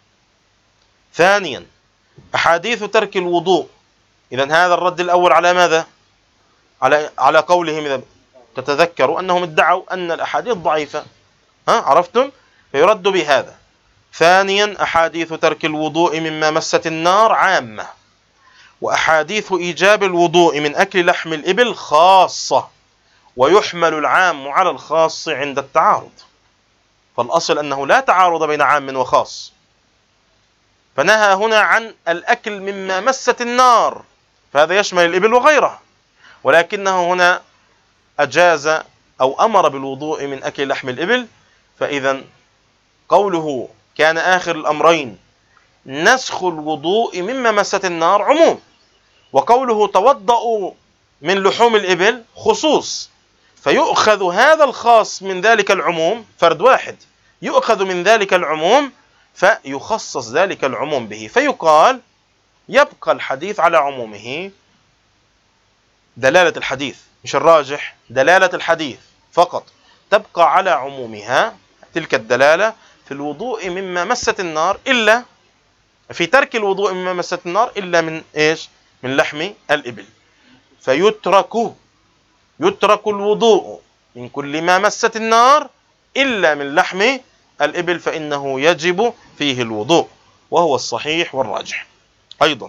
ثانيا، أحاديث ترك الوضوء، إذن هذا الرد الأول على ماذا؟ على على قولهم، إذا تتذكروا أنهم ادعوا أن الأحاديث ضعيفة، ها عرفتم؟ فيرد بهذا. ثانيا، أحاديث ترك الوضوء مما مست النار عامة، وأحاديث إيجاب الوضوء من أكل لحم الإبل خاصة، ويحمل العام على الخاص عند التعارض، فالأصل أنه لا تعارض بين عام وخاص، فنهى هنا عن الأكل مما مست النار، فهذا يشمل الإبل وغيرها، ولكنه هنا أجاز أو أمر بالوضوء من أكل لحم الإبل. فإذا قوله كان آخر الأمرين نسخ الوضوء مما مست النار عموم، وقوله توضأوا من لحوم الإبل خصوص، فيؤخذ هذا الخاص من ذلك العموم، فرد واحد يؤخذ من ذلك العموم فيخصص ذلك العموم به، فيقال يبقى الحديث على عمومه، دلالة الحديث مش الراجح، دلالة الحديث فقط تبقى على عمومها تلك الدلالة في الوضوء مما مست النار، إلا في ترك الوضوء مما مست النار إلا من إيش؟ من لحم الإبل، فيترك يترك الوضوء من كل ما مست النار إلا من لحم الإبل، فإنه يجب فيه الوضوء، وهو الصحيح والراجح. أيضا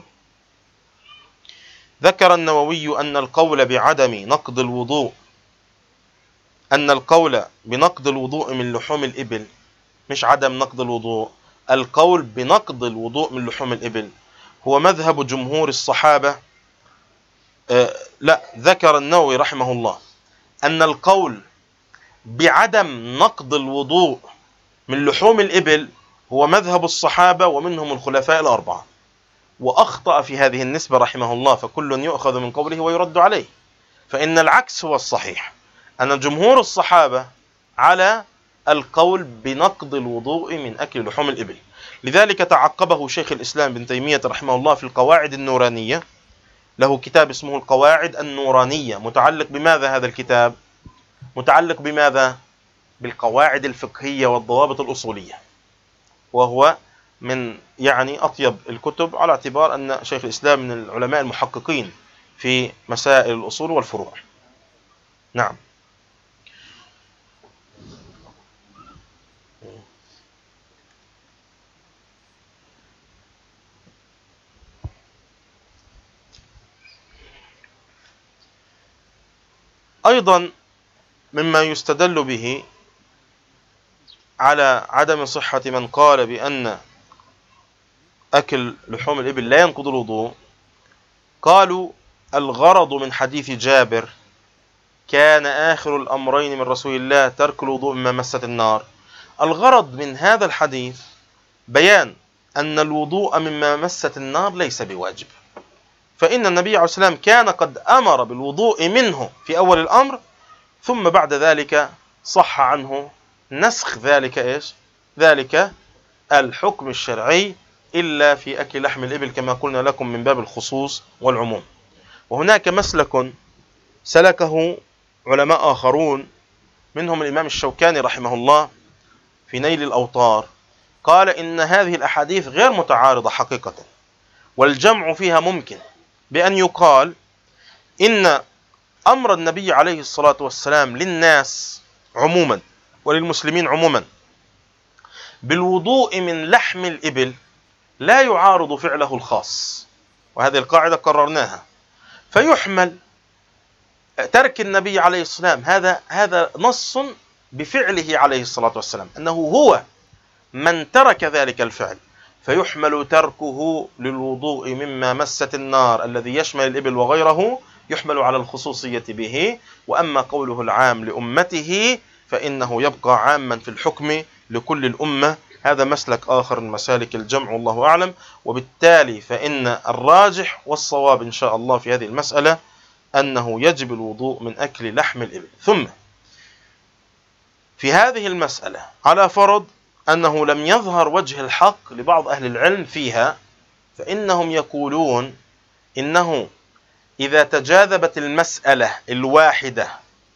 ذكر النووي أن القول بعدم نقض الوضوء أن القول بنقض الوضوء من لحوم الإبل، مش عدم نقض الوضوء، القول بنقض الوضوء من لحوم الإبل هو مذهب جمهور الصحابة. آه لا ذكر النووي رحمه الله أن القول بعدم نقض الوضوء من لحوم الإبل هو مذهب الصحابة ومنهم الخلفاء الأربعة، وأخطأ في هذه النسبة رحمه الله، فكل يؤخذ من قوله ويرد عليه، فإن العكس هو الصحيح، أن جمهور الصحابة على القول بنقض الوضوء من أكل لحوم الإبل. لذلك تعقبه شيخ الإسلام بن تيمية رحمه الله في القواعد النورانية، له كتاب اسمه القواعد النورانية، متعلق بماذا هذا الكتاب؟ متعلق بماذا؟ بالقواعد الفقهية والضوابط الأصولية، وهو من يعني أطيب الكتب، على اعتبار أن شيخ الإسلام من العلماء المحققين في مسائل الأصول والفروع. نعم. أيضا مما يستدل به على عدم صحة من قال بأن أكل لحوم الإبل لا ينقض الوضوء، قالوا الغرض من حديث جابر كان آخر الأمرين من رسول الله ترك الوضوء مما مست النار، الغرض من هذا الحديث بيان أن الوضوء مما مست النار ليس بواجب، فإن النبي عليه الصلاة والسلام كان قد أمر بالوضوء منه في أول الأمر، ثم بعد ذلك صح عنه نسخ ذلك إيش؟ ذلك الحكم الشرعي إلا في أكل لحم الإبل كما قلنا لكم من باب الخصوص والعموم. وهناك مسلك سلكه علماء آخرون منهم الإمام الشوكاني رحمه الله في نيل الأوطار، قال إن هذه الأحاديث غير متعارضة حقيقة، والجمع فيها ممكن، بأن يقال إن أمر النبي عليه الصلاة والسلام للناس عموما وللمسلمين عموما بالوضوء من لحم الإبل لا يعارض فعله الخاص، وهذه القاعدة قررناها. فيحمل ترك النبي عليه الصلاة والسلام، هذا هذا نص بفعله عليه الصلاة والسلام، أنه هو من ترك ذلك الفعل، فيحمل تركه للوضوء مما مست النار الذي يشمل الإبل وغيره، يحمل على الخصوصية به. وأما قوله العام لأمته فإنه يبقى عاما في الحكم لكل الأمة. هذا مسلك آخر من مسالك الجمع والله أعلم. وبالتالي فإن الراجح والصواب إن شاء الله في هذه المسألة أنه يجب الوضوء من أكل لحم الإبل. ثم في هذه المسألة على فرض أنه لم يظهر وجه الحق لبعض أهل العلم فيها، فإنهم يقولون إنه إذا تجاذبت المسألة الواحدة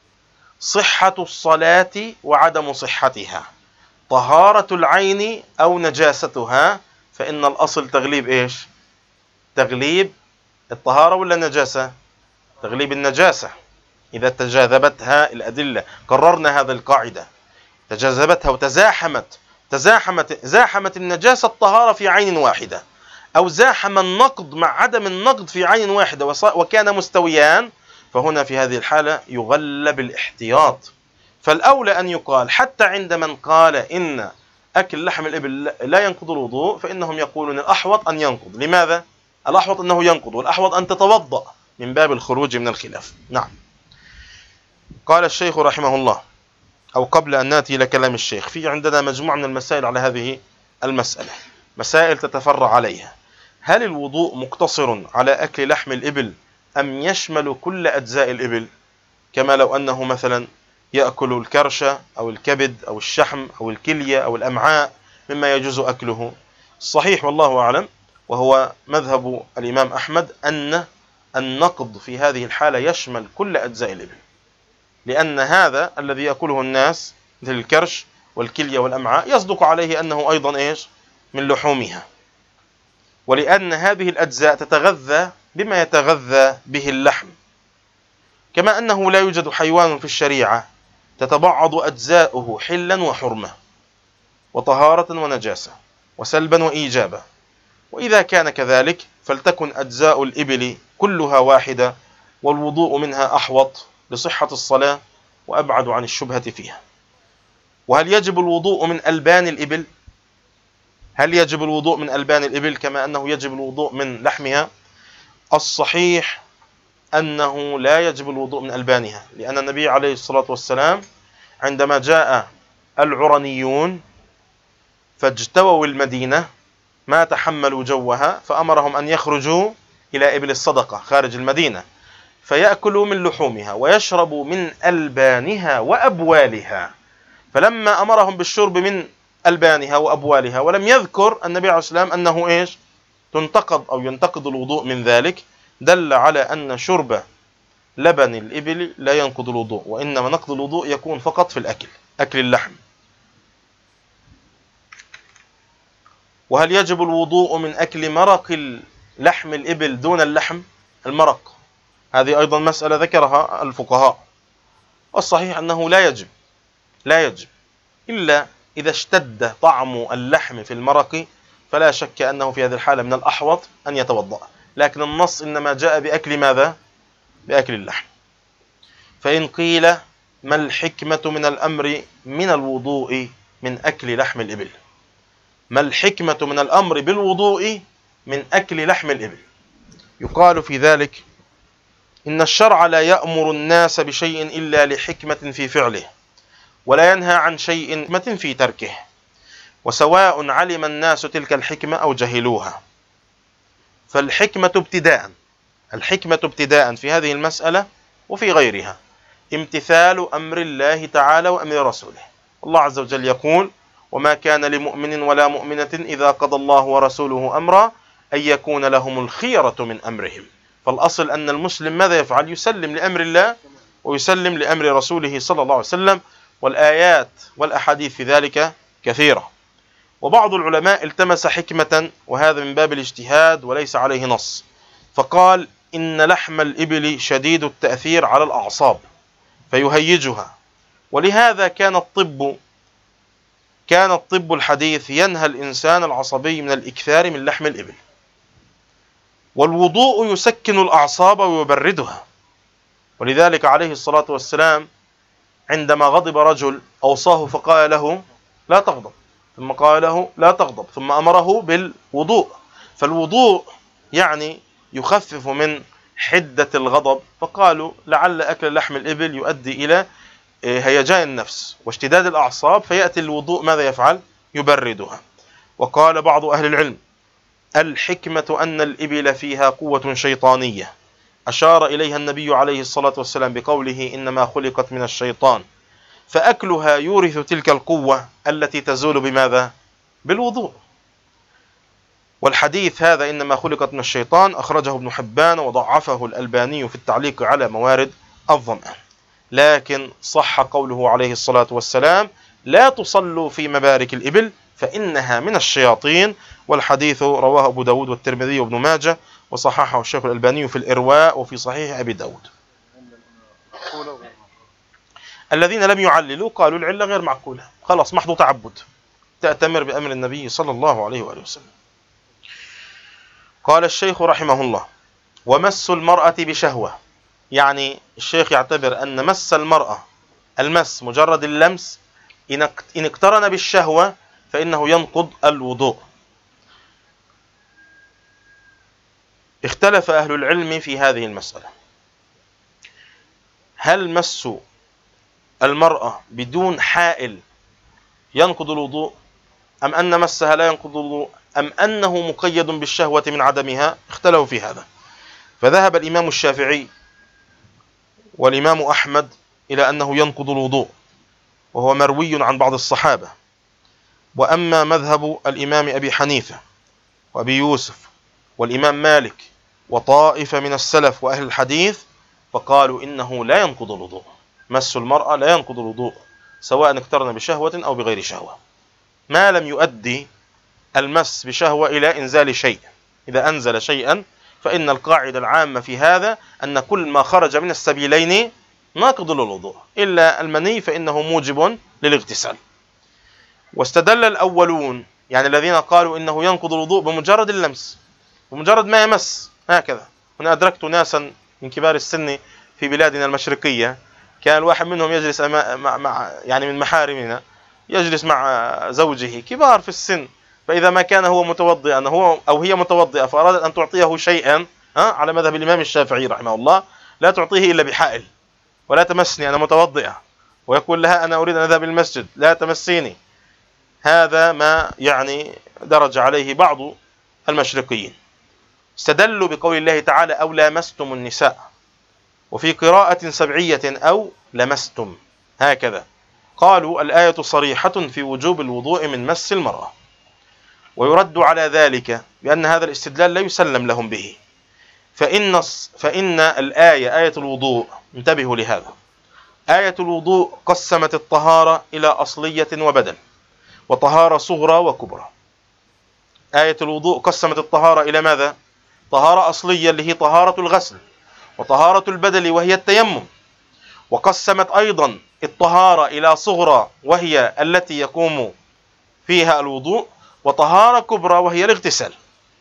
صحة الصلاة وعدم صحتها، طهارة العين أو نجاستها، فإن الأصل تغليب إيش؟ تغليب الطهارة ولا النجاسة؟ تغليب النجاسة. إذا تجاذبتها الأدلة، قررنا هذا القاعدة، تجاذبتها وتزاحمت تزاحمت زاحمت النجاسة الطهارة في عين واحدة، أو زاحم النقض مع عدم النقض في عين واحدة وكان مستويان، فهنا في هذه الحالة يغلب الاحتياط. فالأولى أن يقال حتى عند من قال إن أكل لحم الإبل لا ينقض الوضوء، فإنهم يقولون الأحوط أن ينقض. لماذا؟ الأحوط أنه ينقض، والأحوط أن تتوضأ من باب الخروج من الخلاف. نعم. قال الشيخ رحمه الله، أو قبل أن نأتي إلى كلام الشيخ، في عندنا مجموعة من المسائل على هذه المسألة، مسائل تتفرع عليها. هل الوضوء مقتصر على أكل لحم الإبل أم يشمل كل أجزاء الإبل، كما لو أنه مثلا يأكل الكرشة أو الكبد أو الشحم أو الكلية أو الأمعاء مما يجوز أكله؟ الصحيح والله أعلم وهو مذهب الإمام أحمد أن النقض في هذه الحالة يشمل كل أجزاء الإبل، لأن هذا الذي يأكله الناس مثل الكرش والكلية والأمعاء يصدق عليه أنه أيضا إيش؟ من لحومها، ولأن هذه الأجزاء تتغذى بما يتغذى به اللحم، كما أنه لا يوجد حيوان في الشريعة تتبعض أجزاؤه حلا وحرمة وطهارة ونجاسة وسلبا وإيجابا. وإذا كان كذلك فلتكن أجزاء الإبل كلها واحدة، والوضوء منها أحوط لصحة الصلاة وأبعد عن الشبهة فيها. وهل يجب الوضوء من ألبان الإبل؟ هل يجب الوضوء من ألبان الإبل كما أنه يجب الوضوء من لحمها؟ الصحيح أنه لا يجب الوضوء من ألبانها، لأن النبي عليه الصلاة والسلام عندما جاء العرنيون فاجتووا المدينة ما تحملوا جوها، فأمرهم أن يخرجوا إلى إبل الصدقة خارج المدينة فيأكلوا من لحومها ويشربوا من ألبانها وأبوالها. فلما أمرهم بالشرب من ألبانها وأبوالها ولم يذكر النبي عليه الصلاة والسلام أنه إيش؟ تنتقض أو ينتقض الوضوء من ذلك، دل على أن شرب لبن الإبل لا ينقض الوضوء، وإنما نقض الوضوء يكون فقط في الأكل، أكل اللحم. وهل يجب الوضوء من أكل مرق لحم الإبل دون اللحم؟ المرق هذه أيضا مسألة ذكرها الفقهاء، والصحيح أنه لا يجب لا يجب إلا إذا اشتد طعم اللحم في المرق، فلا شك أنه في هذه الحالة من الأحوط أن يتوضأ، لكن النص إنما جاء بأكل ماذا؟ بأكل اللحم. فإن قيل ما الحكمة من الأمر من الوضوء من أكل لحم الإبل؟ ما الحكمة من الأمر بالوضوء من أكل لحم الإبل؟ يقال في ذلك إن الشرع لا يأمر الناس بشيء إلا لحكمة في فعله، ولا ينهى عن شيء حكمة في تركه، وسواء علم الناس تلك الحكمة أو جهلوها. فالحكمة ابتداء الحكمة ابتداء في هذه المسألة وفي غيرها امتثال أمر الله تعالى وأمر رسوله. الله عز وجل يقول: وما كان لمؤمن ولا مؤمنة إذا قضى الله ورسوله أمرا أن يكون لهم الخيرة من أمرهم. فالأصل أن المسلم ماذا يفعل؟ يسلم لأمر الله ويسلم لأمر رسوله صلى الله عليه وسلم، والآيات والأحاديث في ذلك كثيرة. وبعض العلماء التمس حكمة، وهذا من باب الاجتهاد وليس عليه نص، فقال إن لحم الإبل شديد التأثير على الأعصاب فيهيجها، ولهذا كان الطب كان الطب الحديث ينهى الإنسان العصبي من الإكثار من لحم الإبل. والوضوء يسكن الأعصاب ويبردها. ولذلك عليه الصلاة والسلام عندما غضب رجل أوصاه فقال له لا تغضب، ثم قال له لا تغضب، ثم أمره بالوضوء. فالوضوء يعني يخفف من حدة الغضب، فقالوا لعل أكل لحم الإبل يؤدي إلى هيجان النفس واشتداد الأعصاب، فيأتي الوضوء ماذا يفعل؟ يبردها. وقال بعض أهل العلم الحكمة أن الإبل فيها قوة شيطانية أشار إليها النبي عليه الصلاة والسلام بقوله إنما خلقت من الشيطان، فأكلها يورث تلك القوة التي تزول بماذا؟ بالوضوء. والحديث هذا إنما خلقت من الشيطان أخرجه ابن حبان وضعفه الألباني في التعليق على موارد الظمآن، لكن صح قوله عليه الصلاة والسلام لا تصلوا في مبارك الإبل فإنها من الشياطين. والحديث رواه أبو داود والترمذي وابن ماجه، وصححه الشيخ الألباني في الإرواء وفي صحيح أبي داود. الذين لم يعللوا قالوا العلة غير معقولة، خلاص محض تعبد، تأتمر بأمر النبي صلى الله عليه وآله وسلم. قال الشيخ رحمه الله ومس المرأة بشهوة، يعني الشيخ يعتبر أن مس المرأة، المس مجرد اللمس، إن اقترن بالشهوة فإنه ينقض الوضوء. اختلف أهل العلم في هذه المسألة، هل مس المرأة بدون حائل ينقض الوضوء، أم أن مسها لا ينقض الوضوء، أم أنه مقيد بالشهوة من عدمها؟ اختلفوا في هذا. فذهب الإمام الشافعي والإمام أحمد إلى أنه ينقض الوضوء، وهو مروي عن بعض الصحابة. وأما مذهب الإمام أبي حنيفة وأبي يوسف والإمام مالك وطائفة من السلف وأهل الحديث فقالوا إنه لا ينقض الوضوء، مس المرأة لا ينقض الوضوء سواء اقترن بشهوة أو بغير شهوة، ما لم يؤدي المس بشهوة إلى إنزال شيء. إذا أنزل شيئا فإن القاعدة العامة في هذا أن كل ما خرج من السبيلين ناقض للوضوء إلا المني فإنه موجب للاغتسال. واستدل الأولون، يعني الذين قالوا إنه ينقض الوضوء بمجرد اللمس، بمجرد ما يمس هكذا. هنا أدركت ناسا من كبار السن في بلادنا المشرقية، كان الواحد منهم يجلس مع, مع يعني من محارمنا يجلس مع زوجه كبار في السن، فإذا ما كان هو متوضئا هو أو هي متوضئة فأرادت أن تعطيه شيئا على مذهب الإمام الشافعي رحمه الله لا تعطيه إلا بحائل، ولا تمسني أنا متوضئة، ويقول لها أنا أريد أن أذهب المسجد لا تمسيني. هذا ما يعني درج عليه بعض المشرقيين. استدلوا بقول الله تعالى أو لامستم النساء، وفي قراءة سبعية أو لمستم هكذا. قالوا الآية صريحة في وجوب الوضوء من مس المرأة، ويرد على ذلك بأن هذا الاستدلال لا يسلم لهم به، فإن, فإن الآية آية الوضوء، انتبهوا لهذا، آية الوضوء قسمت الطهارة إلى أصلية وبدل، وطهارة صغرى وكبرى. آية الوضوء قسمت الطهارة إلى ماذا؟ طهارة أصلية اللي هي طهارة الغسل، وطهارة البدل وهي التيمم، وقسمت أيضا الطهارة إلى صغرى وهي التي يقوم فيها الوضوء، وطهارة كبرى وهي الاغتسال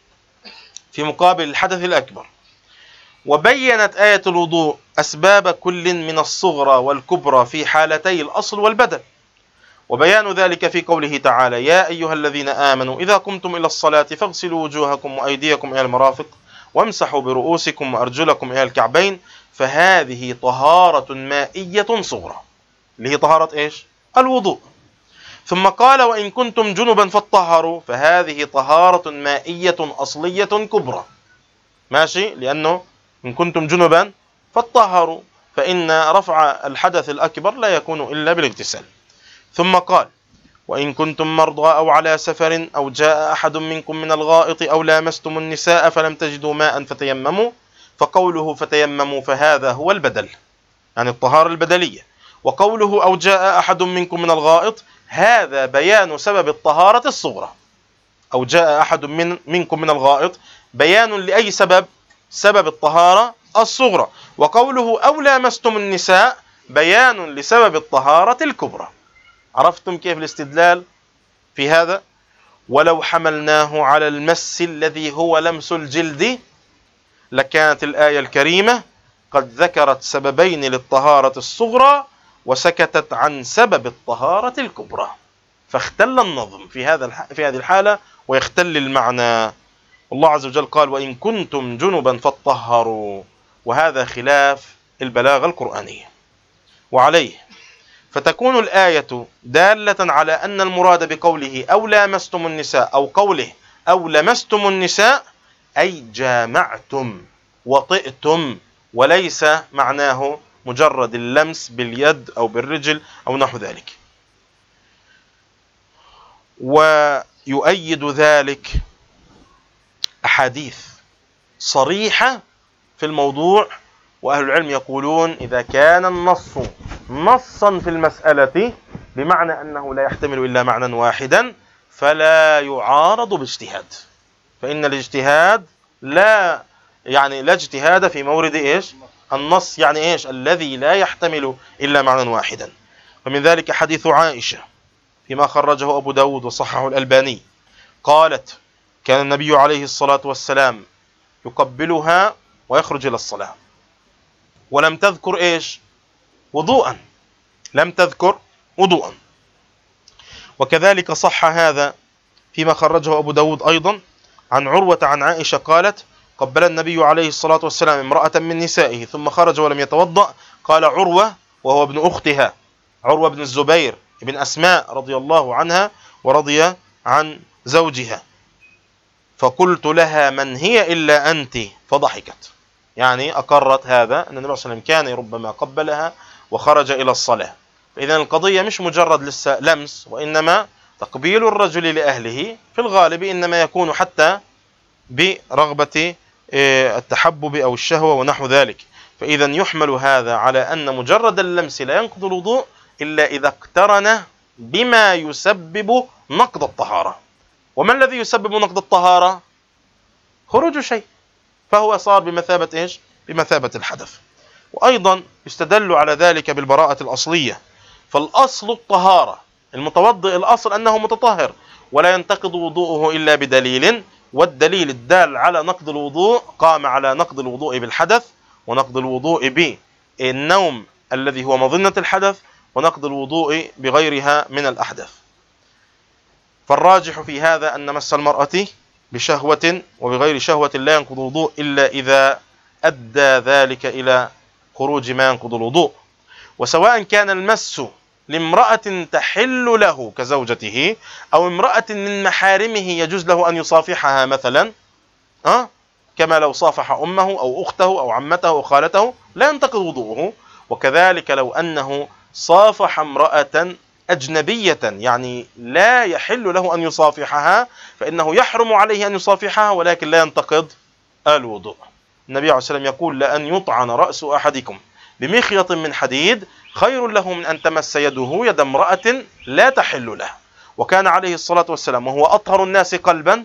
في مقابل الحدث الأكبر. وبينت آية الوضوء أسباب كل من الصغرى والكبرى في حالتي الأصل والبدل، وبيان ذلك في قوله تعالى يا أيها الذين آمنوا إذا قمتم إلى الصلاة فاغسلوا وجوهكم وأيديكم إلى المرافق وامسحوا برؤوسكم وأرجلكم إلى الكعبين، فهذه طهارة مائية صغرى اللي هي طهارة إيش؟ الوضوء. ثم قال وإن كنتم جنبا فاطهروا، فهذه طهارة مائية أصلية كبرى، ماشي، لأنه إن كنتم جنبا فاطهروا، فإن رفع الحدث الأكبر لا يكون إلا بالاغتسال. ثم قال وإن كنتم مرضى أو على سفر أو جاء أحد منكم من الغائط أو لامستم النساء فلم تجدوا ماء فتيمموا، فقوله فتيمموا فهذا هو البدل، يعني الطهارة البدلية. وقوله أو جاء أحد منكم من الغائط هذا بيان سبب الطهارة الصغرى، أو جاء أحد من منكم من الغائط بيان لأي سبب؟ سبب الطهارة الصغرى. وقوله أو لامستم النساء بيان لسبب الطهارة الكبرى. عرفتم كيف الاستدلال في هذا؟ ولو حملناه على المس الذي هو لمس الجلد لكانت الآية الكريمة قد ذكرت سببين للطهارة الصغرى وسكتت عن سبب الطهارة الكبرى، فاختل النظم في هذا في هذه الحالة ويختل المعنى. الله عز وجل قال: وإن كنتم جنبا فاطهروا، وهذا خلاف البلاغة القرآنية. وعليه فتكون الآية دالة على أن المراد بقوله أو لامستم النساء أو قوله أو لمستم النساء أي جامعتم وطئتم، وليس معناه مجرد اللمس باليد أو بالرجل أو نحو ذلك. ويؤيد ذلك أحاديث صريحة في الموضوع، وأهل العلم يقولون إذا كان النص نصا في المسألة بمعنى أنه لا يحتمل إلا معنى واحدا فلا يعارض باجتهاد، فإن الاجتهاد لا يعني لا اجتهاد في مورد إيش؟ النص، يعني إيش؟ الذي لا يحتمل إلا معنى واحدا. ومن ذلك حديث عائشة فيما خرجه أبو داود وصححه الألباني، قالت: كان النبي عليه الصلاة والسلام يقبلها ويخرج إلى الصلاة، ولم تذكر إيش؟ وضوءا، لم تذكر وضوءا. وكذلك صح هذا فيما خرجه أبو داود أيضا عن عروة عن عائشة قالت: قبل النبي عليه الصلاة والسلام امرأة من نسائه ثم خرج ولم يتوضأ. قال عروة وهو ابن أختها، عروة بن الزبير بن أسماء رضي الله عنها ورضي عن زوجها: فقلت لها من هي إلا أنت، فضحكت. يعني أقرت هذا أن النبي صلى الله عليه وسلم كان ربما قبلها وخرج إلى الصلاة. فإذا القضية مش مجرد لسه لمس، وإنما تقبيل الرجل لأهله في الغالب إنما يكون حتى برغبة التحبب أو الشهوة ونحو ذلك. فإذا يحمل هذا على أن مجرد اللمس لا ينقض الوضوء إلا إذا اقترن بما يسبب نقض الطهارة. وما الذي يسبب نقض الطهارة؟ خروج شيء، فهو صار بمثابة إيش؟ بمثابة الحدث. وأيضا يستدل على ذلك بالبراءة الأصلية، فالأصل الطهارة، المتوضئ الأصل أنه متطهر ولا ينتقض وضوءه إلا بدليل، والدليل الدال على نقض الوضوء قام على نقض الوضوء بالحدث، ونقض الوضوء بالنوم الذي هو مظنة الحدث، ونقض الوضوء بغيرها من الأحداث. فالراجح في هذا أن مس المرأة بشهوة وبغير شهوة لا ينقض الوضوء إلا إذا أدى ذلك إلى خروج ما ينقض الوضوء. وسواء كان المس لامرأة تحل له كزوجته أو امرأة من محارمه يجوز له أن يصافحها مثلا، أه؟ كما لو صافح أمه أو أخته أو عمته أو خالته لا ينتقض وضوءه. وكذلك لو أنه صافح امرأة أجنبية يعني لا يحل له أن يصافحها فإنه يحرم عليه أن يصافحها ولكن لا ينتقض الوضوء. النبي عليه الصلاة والسلام يقول: لأن يطعن رأس أحدكم بمخيط من حديد خير له من أن تمس يده يد امرأة لا تحل له. وكان عليه الصلاة والسلام وهو أطهر الناس قلبا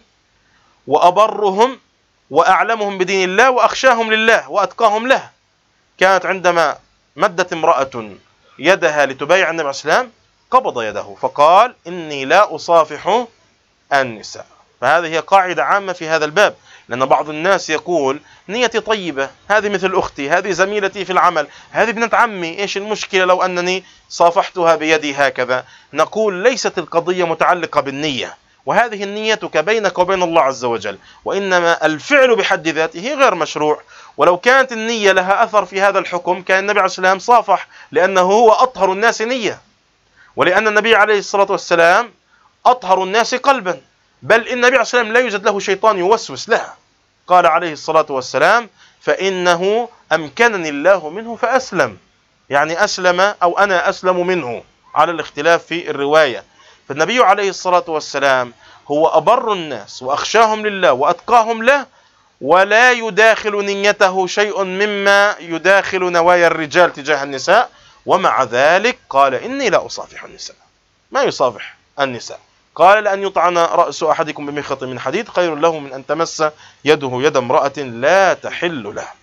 وأبرهم وأعلمهم بدين الله وأخشاهم لله وأتقاهم له، كانت عندما مدت امرأة يدها لتبايع النبي عليه الصلاة والسلام قبض يده فقال: إني لا أصافح النساء. فهذه هي قاعدة عامة في هذا الباب، لأن بعض الناس يقول: نيتي طيبة، هذه مثل أختي، هذه زميلتي في العمل، هذه ابنة عمي، إيش المشكلة لو أنني صافحتها بيدي هكذا؟ نقول: ليست القضية متعلقة بالنية، وهذه النيتك بينك وبين الله عز وجل، وإنما الفعل بحد ذاته غير مشروع. ولو كانت النية لها أثر في هذا الحكم كان النبي عليه الصلاة والسلام صافح، لأنه هو أطهر الناس نية، ولأن النبي عليه الصلاة والسلام أطهر الناس قلبا، بل إن النبي عليه الصلاة والسلام لا يوجد له شيطان يوسوس لها. قال عليه الصلاة والسلام: فإنه أمكنني الله منه فأسلم، يعني أسلم أو أنا أسلم منه على الاختلاف في الرواية. فالنبي عليه الصلاة والسلام هو أبر الناس وأخشاهم لله وأتقاهم له، ولا يداخل نيته شيء مما يداخل نوايا الرجال تجاه النساء، ومع ذلك قال: إني لا أصافح النساء. ما يصافح النساء؟ قال: لأن يطعن رأس أحدكم بمخيط من حديد خير له من أن تمس يده يد امرأة لا تحل له.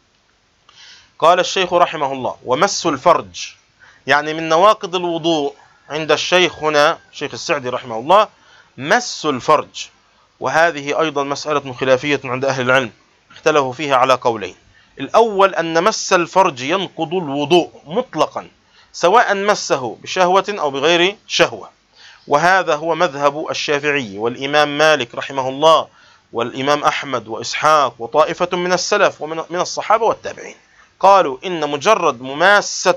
قال الشيخ رحمه الله: ومس الفرج يعني من نواقض الوضوء عند الشيخ هنا شيخ السعدي رحمه الله مس الفرج، وهذه أيضا مسألة خلافية عند أهل العلم، اختلفوا فيها على قولين. الأول أن مس الفرج ينقض الوضوء مطلقا سواء مسه بشهوة أو بغير شهوة، وهذا هو مذهب الشافعي والإمام مالك رحمه الله والإمام أحمد وإسحاق وطائفة من السلف ومن من الصحابة والتابعين. قالوا إن مجرد مماسة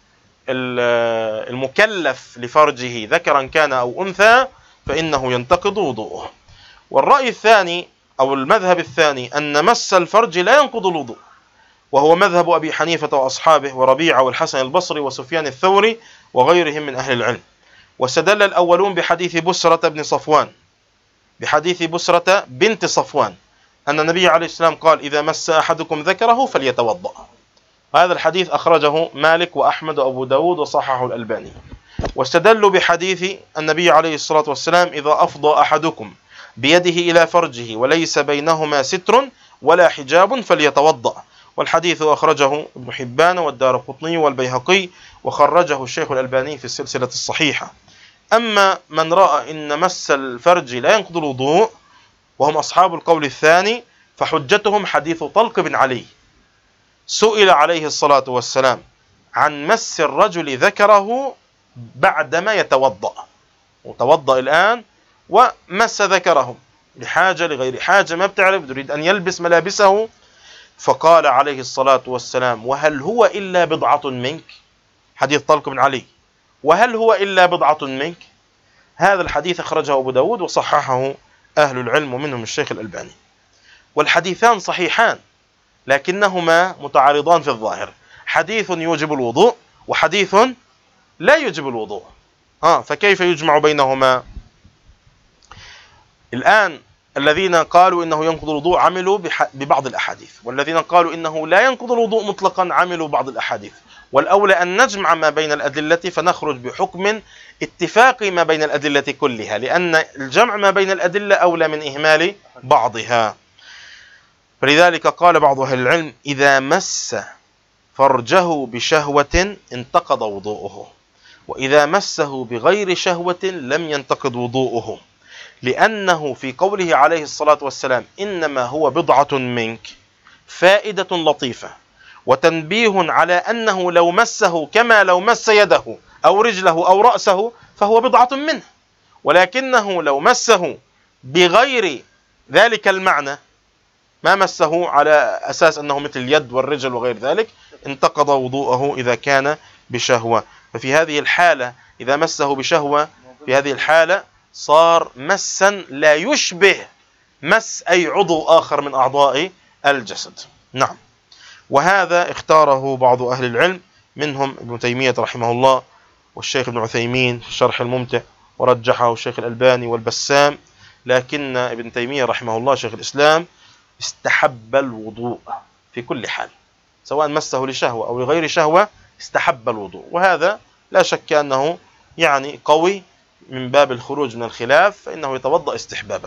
المكلف لفرجه ذكرا كان أو أنثى فإنه ينتقض وضوءه. والرأي الثاني أو المذهب الثاني أن مس الفرج لا ينقض الوضوء، وهو مذهب أبي حنيفة وأصحابه وربيعة والحسن البصري وسفيان الثوري وغيرهم من أهل العلم. واستدل الأولون بحديث بسرة بن صفوان بحديث بسرة بنت صفوان أن النبي عليه السلام قال: إذا مس أحدكم ذكره فليتوضأ. هذا الحديث أخرجه مالك وأحمد وأبو داود وصححه الألباني. واستدلوا بحديث النبي عليه الصلاة والسلام: إذا أفضى أحدكم بيده إلى فرجه وليس بينهما ستر ولا حجاب فليتوضأ. والحديث أخرجه ابن حبان والدارقطني والبيهقي وخرجه الشيخ الألباني في السلسلة الصحيحة. أما من رأى إن مس الفرج لا ينقض الوضوء وهم أصحاب القول الثاني فحجتهم حديث طلق بن علي، سئل عليه الصلاة والسلام عن مس الرجل ذكره بعدما يتوضأ، وتوضأ الآن ومس ذكره لحاجة لغير حاجة، ما بتعرف يريد أن يلبس ملابسه، فقال عليه الصلاة والسلام: وهل هو إلا بضعة منك؟ حديث طلق بن علي، وهل هو إلا بضعة منك؟ هذا الحديث أخرجه أبو داود وصححه أهل العلم ومنهم الشيخ الألباني. والحديثان صحيحان لكنهما متعارضان في الظاهر، حديث يوجب الوضوء وحديث لا يوجب الوضوء. آه فكيف يجمع بينهما؟ الآن الذين قالوا إنه ينقض الوضوء عملوا ببعض الأحاديث، والذين قالوا إنه لا ينقض الوضوء مطلقا عملوا بعض الأحاديث. والأولى أن نجمع ما بين الأدلة فنخرج بحكم اتفاق ما بين الأدلة كلها، لأن الجمع ما بين الأدلة أولى من إهمال بعضها. فلذلك قال بعض أهل العلم: إذا مس فرجه بشهوة انتقض وضوءه، وإذا مسه بغير شهوة لم ينتقض وضوءه، لأنه في قوله عليه الصلاة والسلام: إنما هو بضعة منك فائدة لطيفة وتنبيه على أنه لو مسه كما لو مس يده أو رجله أو رأسه فهو بضعة منه، ولكنه لو مسه بغير ذلك المعنى ما مسه على أساس أنه مثل اليد والرجل وغير ذلك انتقض وضوءه إذا كان بشهوة. ففي هذه الحالة إذا مسه بشهوة في هذه الحالة صار مسا لا يشبه مس أي عضو آخر من أعضاء الجسد. نعم. وهذا اختاره بعض أهل العلم منهم ابن تيمية رحمه الله والشيخ ابن عثيمين في الشرح الممتع، ورجحه الشيخ الألباني والبسام. لكن ابن تيمية رحمه الله شيخ الإسلام استحب الوضوء في كل حال، سواء مسه لشهوة أو لغير شهوة استحب الوضوء، وهذا لا شك أنه يعني قوي من باب الخروج من الخلاف، فإنه يتوضأ استحبابا.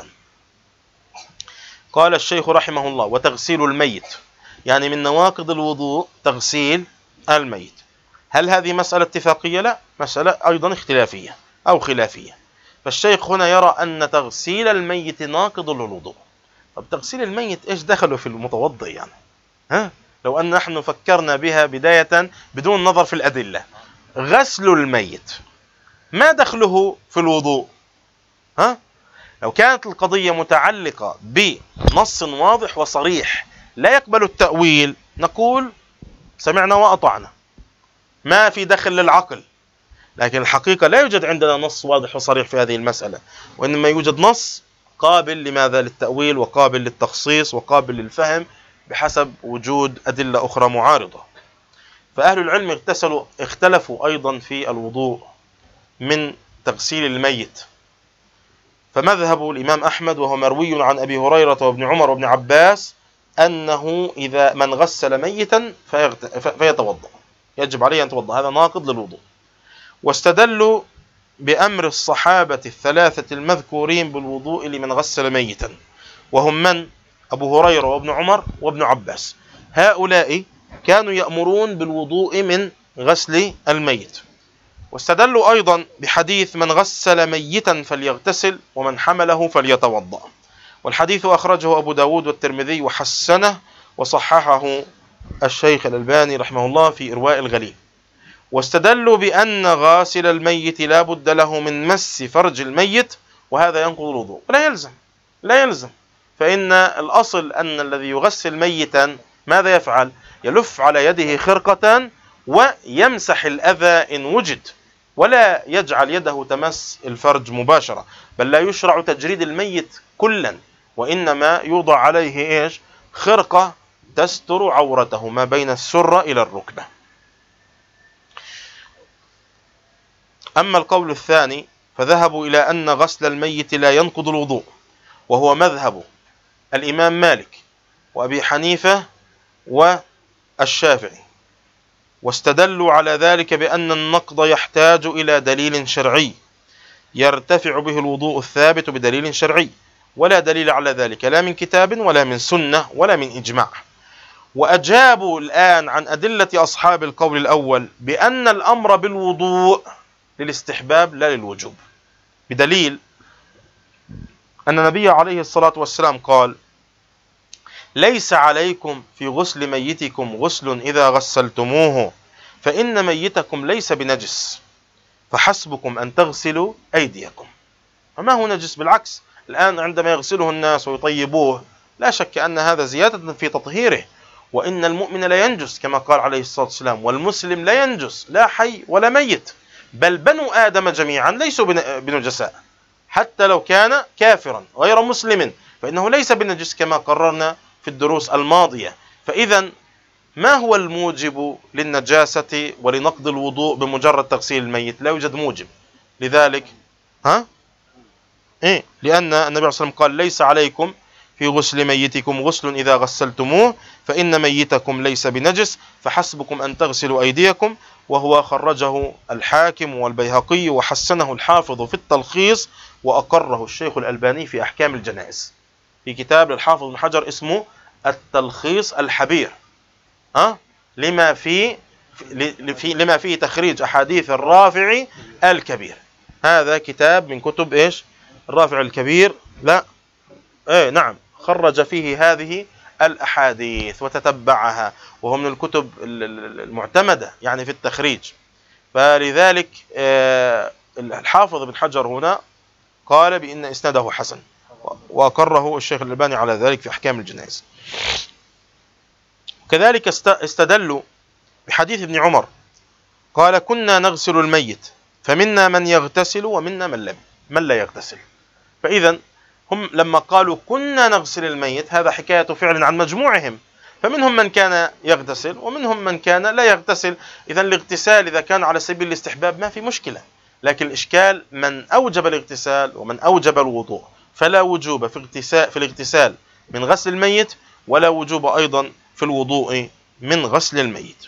قال الشيخ رحمه الله: وتغسيل الميت، يعني من نواقض الوضوء تغسيل الميت. هل هذه مسألة اتفاقية؟ لا، مسألة أيضا اختلافية أو خلافية. فالشيخ هنا يرى أن تغسيل الميت ناقض للوضوء. طب تغسيل الميت إيش دخله في المتوضئ يعني؟ ها؟ لو أن نحن فكرنا بها بداية بدون نظر في الأدلة، غسل الميت ما دخله في الوضوء؟ ها؟ لو كانت القضية متعلقة بنص واضح وصريح لا يقبل التأويل نقول سمعنا وأطعنا، ما في دخل للعقل. لكن الحقيقة لا يوجد عندنا نص واضح وصريح في هذه المسألة، وإنما يوجد نص قابل لماذا؟ للتأويل وقابل للتخصيص وقابل للفهم بحسب وجود أدلة أخرى معارضة. فأهل العلم اغتسلوا اختلفوا أيضا في الوضوء من تغسيل الميت. فمذهب الإمام أحمد وهو مروي عن أبي هريرة وابن عمر وابن عباس أنه إذا من غسل ميتا فيتوضأ، يجب عليه أن يتوضأ، هذا ناقض للوضوء. واستدلوا بأمر الصحابة الثلاثة المذكورين بالوضوء لمن غسل ميتا، وهم من؟ أبو هريرة وابن عمر وابن عباس. هؤلاء كانوا يأمرون بالوضوء من غسل الميت. واستدلوا أيضا بحديث من غسل ميتا فليغتسل ومن حمله فليتوضأ. والحديث أخرجه أبو داود والترمذي وحسنه وصححه الشيخ الألباني رحمه الله في إرواء الغليل. واستدلوا بأن غاسل الميت لا بد له من مس فرج الميت، وهذا ينقض الوضوء. ولا يلزم لا يلزم فإن الأصل أن الذي يغسل ميتا ماذا يفعل؟ يلف على يده خرقة ويمسح الأذى إن وجد، ولا يجعل يده تمس الفرج مباشرة، بل لا يشرع تجريد الميت كلا، وإنما يوضع عليه إيش؟ خرقة تستر عورته ما بين السرة إلى الركبة. أما القول الثاني فذهبوا إلى أن غسل الميت لا ينقض الوضوء، وهو مذهب الإمام مالك وأبي حنيفة والشافعي، واستدلوا على ذلك بأن النقض يحتاج إلى دليل شرعي يرتفع به الوضوء الثابت بدليل شرعي، ولا دليل على ذلك لا من كتاب ولا من سنة ولا من إجماع. وأجابوا الآن عن أدلة أصحاب القول الأول بأن الأمر بالوضوء للاستحباب لا للوجوب، بدليل أن النبي عليه الصلاة والسلام قال: ليس عليكم في غسل ميتكم غسل إذا غسلتموه، فإن ميتكم ليس بنجس، فحسبكم أن تغسلوا أيديكم. وما هو نجس؟ بالعكس، الآن عندما يغسله الناس ويطيبوه لا شك أن هذا زيادة في تطهيره، وإن المؤمن لا ينجس كما قال عليه الصلاة والسلام، والمسلم لا ينجس، لا حي ولا ميت، بل بنو آدم جميعا ليسوا بنجساء، حتى لو كان كافرا غير مسلم فإنه ليس بنجس كما قررنا في الدروس الماضية. فإذا ما هو الموجب للنجاسة ولنقض الوضوء بمجرد تغسيل الميت؟ لا يوجد موجب. لذلك ها إيه؟ لأن النبي صلى الله عليه وسلم قال: ليس عليكم في غسل ميتكم غسل إذا غسلتموه، فإن ميتكم ليس بنجس، فحسبكم أن تغسلوا أيديكم. وهو خرجه الحاكم والبيهقي وحسنه الحافظ في التلخيص، وأقره الشيخ الألباني في أحكام الجنائز في كتاب الحافظ بن حجر اسمه التلخيص الحبير، أه؟ لما فيه لما فيه تخريج أحاديث الرافع الكبير. هذا كتاب من كتب إيش؟ الرافع الكبير. لا إيه نعم، خرج فيه هذه الأحاديث وتتبعها، وهو من الكتب المعتمدة يعني في التخريج. فلذلك الحافظ بن حجر هنا قال بأن إسناده حسن، وأقره الشيخ الألباني على ذلك في أحكام الجنائز. كذلك استدلوا بحديث ابن عمر قال: كنا نغسل الميت فمنا من يغتسل ومنا من من لا يغتسل. فإذا هم لما قالوا كنا نغسل الميت هذا حكاية فعل عن مجموعهم، فمنهم من كان يغتسل ومنهم من كان لا يغتسل. إذا الاغتسال إذا كان على سبيل الاستحباب ما في مشكلة، لكن الإشكال من أوجب الاغتسال ومن أوجب الوضوء، فلا وجوب في اغتسال في الاغتسال من غسل الميت، ولا وجوب أيضا في الوضوء من غسل الميت.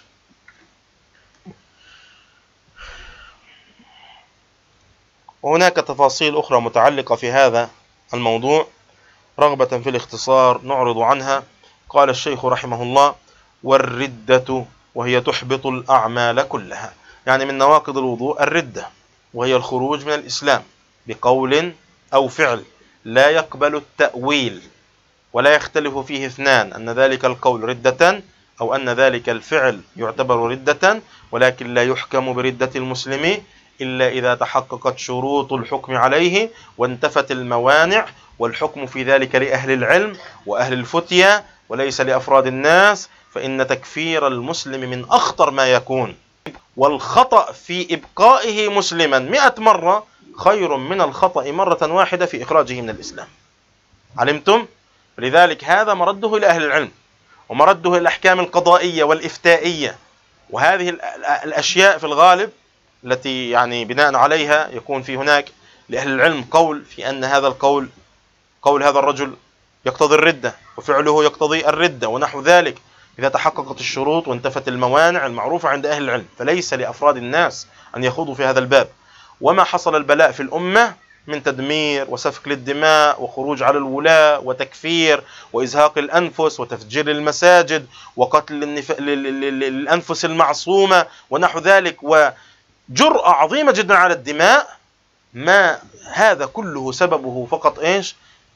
وهناك تفاصيل أخرى متعلقة في هذا الموضوع رغبة في الاختصار نعرض عنها. قال الشيخ رحمه الله: والردة وهي تحبط الأعمال كلها، يعني من نواقض الوضوء الردة، وهي الخروج من الإسلام بقول أو فعل لا يقبل التأويل، ولا يختلف فيه اثنان أن ذلك القول ردة أو أن ذلك الفعل يعتبر ردة، ولكن لا يحكم بردة المسلم إلا إذا تحققت شروط الحكم عليه وانتفت الموانع، والحكم في ذلك لأهل العلم وأهل الفتية وليس لأفراد الناس، فإن تكفير المسلم من أخطر ما يكون، والخطأ في إبقائه مسلما مئة مرة خير من الخطأ مرة واحدة في إخراجه من الإسلام. علمتم؟ لذلك هذا مرده إلى أهل العلم، ومرده إلى الأحكام القضائية والإفتائية، وهذه الأشياء في الغالب التي يعني بناء عليها يكون في هناك لأهل العلم قول في أن هذا القول قول هذا الرجل يقتضي الردة وفعله يقتضي الردة ونحو ذلك، إذا تحققت الشروط وانتفت الموانع المعروفة عند أهل العلم، فليس لأفراد الناس أن يخوضوا في هذا الباب. وما حصل البلاء في الأمة من تدمير وسفك للدماء وخروج على الولاة وتكفير وإزهاق الأنفس وتفجير المساجد وقتل الأنفس المعصومة ونحو ذلك، وجرأة عظيمة جدا على الدماء، ما هذا كله سببه فقط إيش؟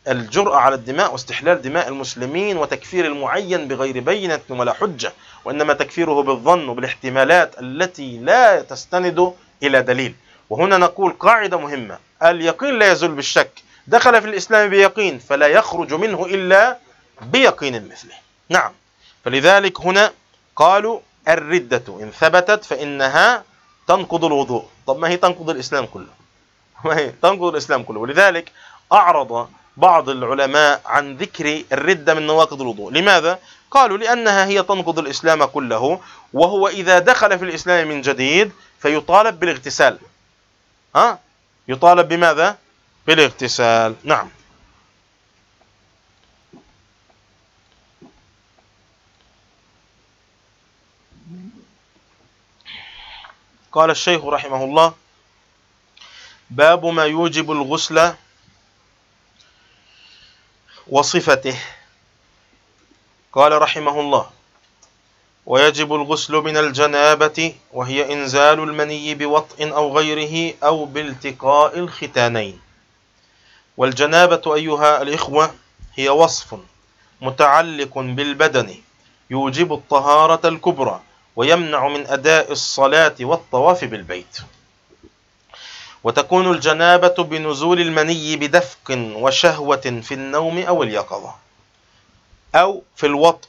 الجرأة على الدماء واستحلال دماء المسلمين وتكفير المعين بغير بينة ولا حجة، وإنما تكفيره بالظن وبالاحتمالات التي لا تستند إلى دليل. وهنا نقول قاعدة مهمة: اليقين لا يزول بالشك. دخل في الإسلام بيقين فلا يخرج منه إلا بيقين مثله. نعم، فلذلك هنا قالوا الردة إن ثبتت فإنها تنقض الوضوء. طب ما هي تنقض الإسلام كله، ما هي تنقض الإسلام كله. ولذلك أعرض بعض العلماء عن ذكر الردة من نواقض الوضوء. لماذا؟ قالوا لأنها هي تنقض الإسلام كله، وهو إذا دخل في الإسلام من جديد فيطالب بالاغتسال. ها؟ يطالب بماذا؟ بالاغتسال. نعم. قال الشيخ رحمه الله: باب ما يوجب الغسل وصفته. قال رحمه الله: ويجب الغسل من الجنابة، وهي إنزال المني بوطء أو غيره أو بالتقاء الختانين. والجنابة أيها الإخوة هي وصف متعلق بالبدن يوجب الطهارة الكبرى ويمنع من أداء الصلاة والطواف بالبيت. وتكون الجنابة بنزول المني بدفق وشهوة في النوم أو اليقظة أو في الوطء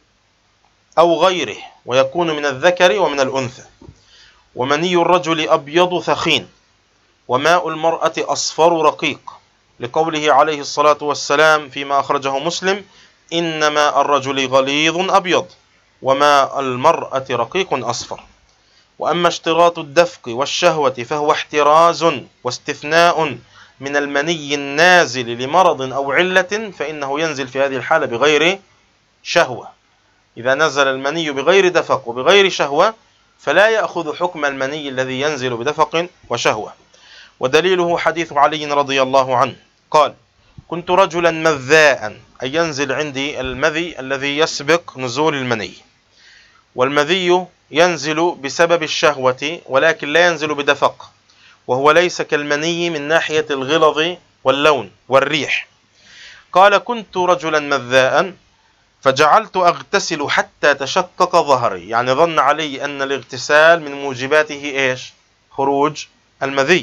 أو غيره، ويكون من الذكر ومن الأنثى. ومني الرجل أبيض ثخين، وماء المرأة أصفر رقيق، لقوله عليه الصلاة والسلام فيما أخرجه مسلم: إن ماء الرجل غليظ أبيض وماء المرأة رقيق أصفر. وأما اشتراط الدفق والشهوة فهو احتراز واستثناء من المني النازل لمرض أو علة، فإنه ينزل في هذه الحالة بغير شهوة. إذا نزل المني بغير دفق وبغير شهوة فلا يأخذ حكم المني الذي ينزل بدفق وشهوة. ودليله حديث علي رضي الله عنه قال: كنت رجلا مذاء، أي ينزل عندي المذي الذي يسبق نزول المني. والمذي ينزل بسبب الشهوة ولكن لا ينزل بدفق، وهو ليس كالمني من ناحية الغلظ واللون والريح. قال: كنت رجلا مذاء فجعلت أغتسل حتى تشقق ظهري، يعني ظن علي أن الاغتسال من موجباته إيش؟ خروج المذي.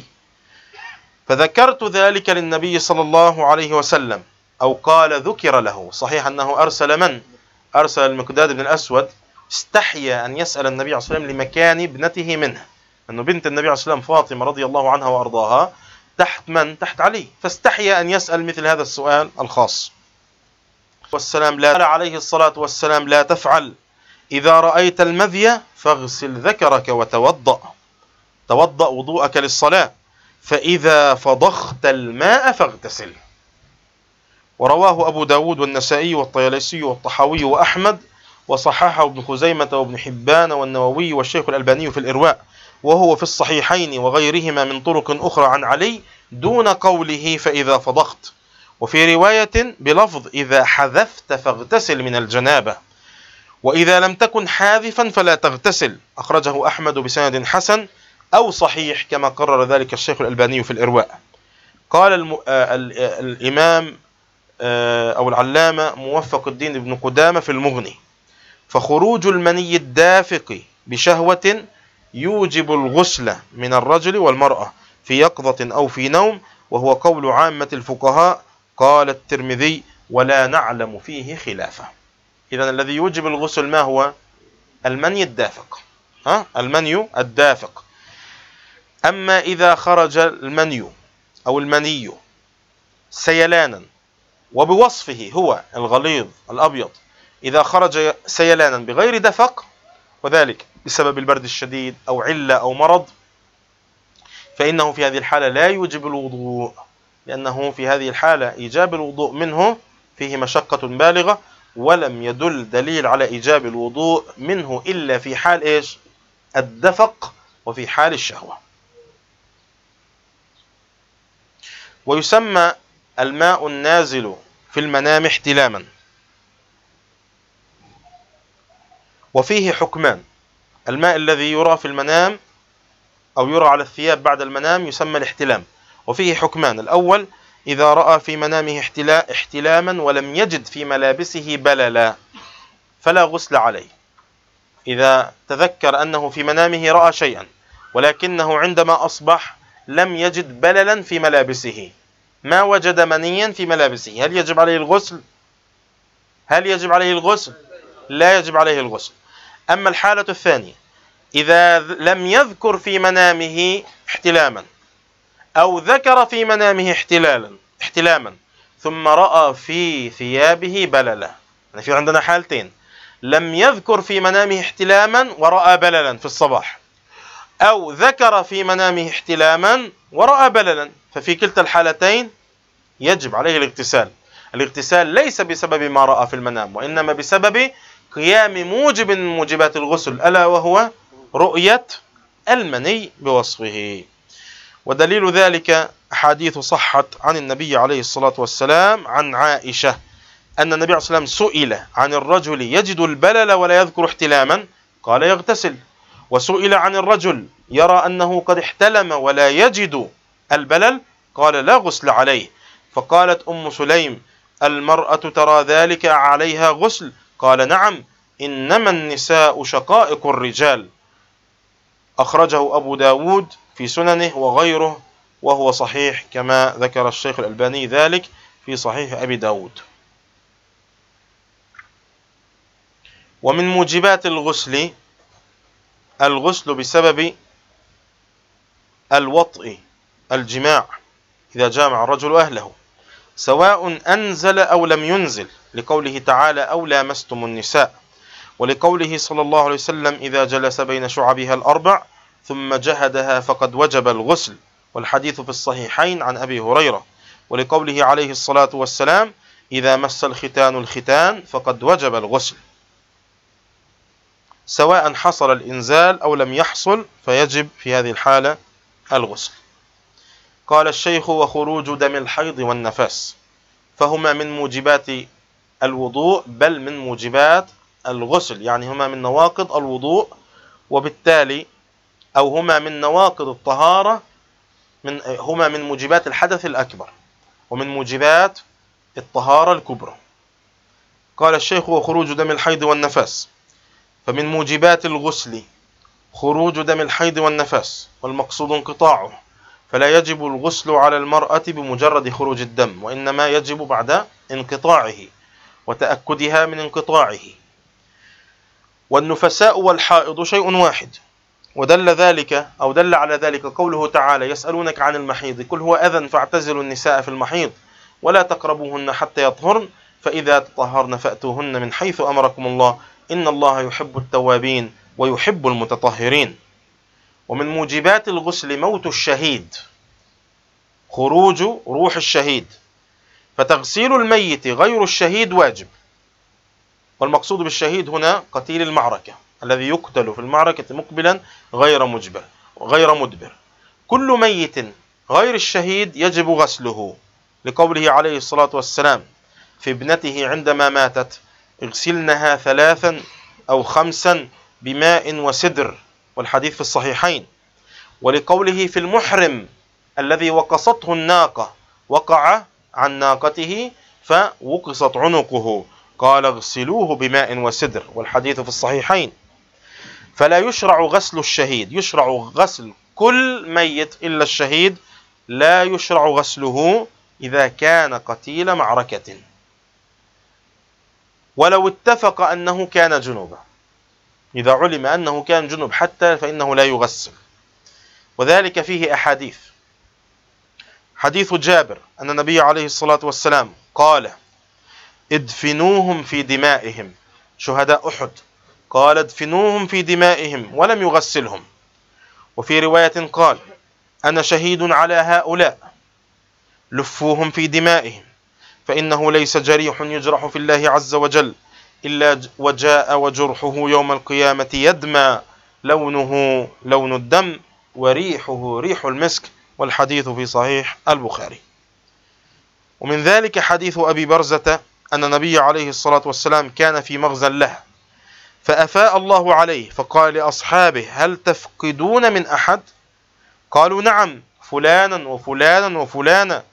فذكرت ذلك للنبي صلى الله عليه وسلم، أو قال ذكر له، صحيح أنه أرسل من؟ أرسل المقداد بن الأسود، استحيا أن يسأل النبي عليه الصلاة والسلام لمكان ابنته منه، أنه بنت النبي عليه الصلاة والسلام فاطمة رضي الله عنها وأرضاها تحت من؟ تحت علي، فاستحيا أن يسأل مثل هذا السؤال الخاص. والسلام لا قال عليه الصلاة والسلام: لا تفعل، إذا رأيت المذي فاغسل ذكرك وتوضأ، توضأ وضوءك للصلاة، فإذا فضخت الماء فاغتسل. ورواه أبو داود والنسائي والطيالسي والطحاوي وأحمد، وصححه ابن خزيمة وابن حبان والنووي والشيخ الألباني في الإرواء، وهو في الصحيحين وغيرهما من طرق أخرى عن علي دون قوله فإذا فضخت، وفي رواية بلفظ إذا حذفت فاغتسل من الجنابة، وإذا لم تكن حاذفا فلا تغتسل. أخرجه أحمد بسند حسن أو صحيح كما قرر ذلك الشيخ الألباني في الإرواء. قال الم... آه ال... آه الإمام آه أو العلامة موفق الدين ابن قدامة في المغني: فخروج المني الدافق بشهوة يوجب الغسل من الرجل والمرأة في يقظة أو في نوم، وهو قول عامة الفقهاء. قال الترمذي: ولا نعلم فيه خلافة. إذن الذي يوجب الغسل ما هو؟ المني الدافق، ها؟ المني الدافق. أما إذا خرج المني أو المني سيلانا وبوصفه هو الغليظ الأبيض، إذا خرج سيلانا بغير دفق، وذلك بسبب البرد الشديد أو علة أو مرض، فإنه في هذه الحالة لا يوجب الوضوء، لأنه في هذه الحالة إيجاب الوضوء منه فيه مشقة بالغة، ولم يدل دليل على إيجاب الوضوء منه إلا في حال إيش؟ الدفق وفي حال الشهوة. ويسمى الماء النازل في المنام احتلاما، وفيه حكمان: الماء الذي يرى في المنام أو يرى على الثياب بعد المنام يسمى الاحتلام، وفيه حكمان: الأول إذا رأى في منامه احتلاما ولم يجد في ملابسه بللا فلا غسل عليه. إذا تذكر أنه في منامه رأى شيئا ولكنه عندما أصبح لم يجد بللا في ملابسه، ما وجد منيا في ملابسه، هل يجب عليه الغسل؟ هل يجب عليه الغسل؟ لا يجب عليه الغسل. أما الحالة الثانية، إذا لم يذكر في منامه احتلاما أو ذكر في منامه احتلالا احتلاما ثم رأى في ثيابه بللا، يعني في عندنا حالتين: لم يذكر في منامه احتلاما ورأى بللا في الصباح، أو ذكر في منامه احتلاما ورأى بللا، ففي كلتا الحالتين يجب عليه الاغتسال. الاغتسال ليس بسبب ما رأى في المنام، وإنما بسبب قيام موجب من موجبات الغسل، ألا وهو رؤية المني بوصفه. ودليل ذلك أحاديث صحت عن النبي عليه الصلاة والسلام عن عائشة أن النبي عليه الصلاة والسلام سئل عن الرجل يجد البلل ولا يذكر احتلاما قال يغتسل، وسئل عن الرجل يرى أنه قد احتلم ولا يجد البلل قال لا غسل عليه. فقالت أم سليم: المرأة ترى ذلك عليها غسل؟ قال: نعم، إنما النساء شقائق الرجال. أخرجه أبو داود في سننه وغيره، وهو صحيح كما ذكر الشيخ الألباني ذلك في صحيح أبي داود. ومن موجبات الغسل الغسل بسبب الوطء، الجماع، إذا جامع الرجل أهله سواء أنزل أو لم ينزل، لقوله تعالى: أو لامستم النساء، ولقوله صلى الله عليه وسلم: إذا جلس بين شعبها الأربع ثم جهدها فقد وجب الغسل، والحديث في الصحيحين عن أبي هريرة، ولقوله عليه الصلاة والسلام: إذا مس الختان الختان فقد وجب الغسل، سواء حصل الإنزال أو لم يحصل فيجب في هذه الحالة الغسل. قال الشيخ: وخروج دم الحيض والنفاس، فهما من موجبات الوضوء بل من موجبات الغسل، يعني هما من نواقض الوضوء، وبالتالي أو هما من نواقض الطهارة، من هما من موجبات الحدث الأكبر ومن موجبات الطهارة الكبرى. قال الشيخ: وخروج دم الحيض والنفاس، فمن موجبات الغسل خروج دم الحيض والنفاس، والمقصود انقطاعه، فلا يجب الغسل على المرأة بمجرد خروج الدم، وإنما يجب بعد انقطاعه وتأكدها من انقطاعه. والنفساء والحائض شيء واحد، ودل ذلك أو دل على ذلك قوله تعالى: يسألونك عن المحيض قل هو أذى فاعتزلوا النساء في المحيض ولا تقربوهن حتى يطهرن فإذا تطهرن فأتوهن من حيث أمركم الله إن الله يحب التوابين ويحب المتطهرين. ومن موجبات الغسل موت الشهيد، خروج روح الشهيد، فتغسيل الميت غير الشهيد واجب. والمقصود بالشهيد هنا قتيل المعركة الذي يقتل في المعركة مقبلا غير مجبر غير مدبر. كل ميت غير الشهيد يجب غسله، لقوله عليه الصلاة والسلام في ابنته عندما ماتت: اغسلنها ثلاثا أو خمسا بماء وسدر، والحديث في الصحيحين. ولقوله في المحرم الذي وقصته الناقة وقع عن ناقته فوقصت عنقه قال: اغسلوه بماء وسدر، والحديث في الصحيحين. فلا يشرع غسل الشهيد، يشرع غسل كل ميت إلا الشهيد، لا يشرع غسله إذا كان قتيل معركة ولو اتفق أنه كان جنوبا. إذا علم أنه كان جنوب حتى فإنه لا يغسل، وذلك فيه أحاديث. حديث جابر أن النبي عليه الصلاة والسلام قال: ادفنوهم في دمائهم، شهداء أحد، قال: ادفنوهم في دمائهم ولم يغسلهم. وفي رواية قال: أنا شهيد على هؤلاء، لفوهم في دمائهم، فإنه ليس جريح يجرح في الله عز وجل إلا وجاء وجرحه يوم القيامة يدمى، لونه لون الدم وريحه ريح المسك، والحديث في صحيح البخاري. ومن ذلك حديث أبي برزة أن النبي عليه الصلاة والسلام كان في مغزى له فأفاء الله عليه فقال لأصحابه: هل تفقدون من أحد؟ قالوا: نعم، فلانا وفلانا وفلانا.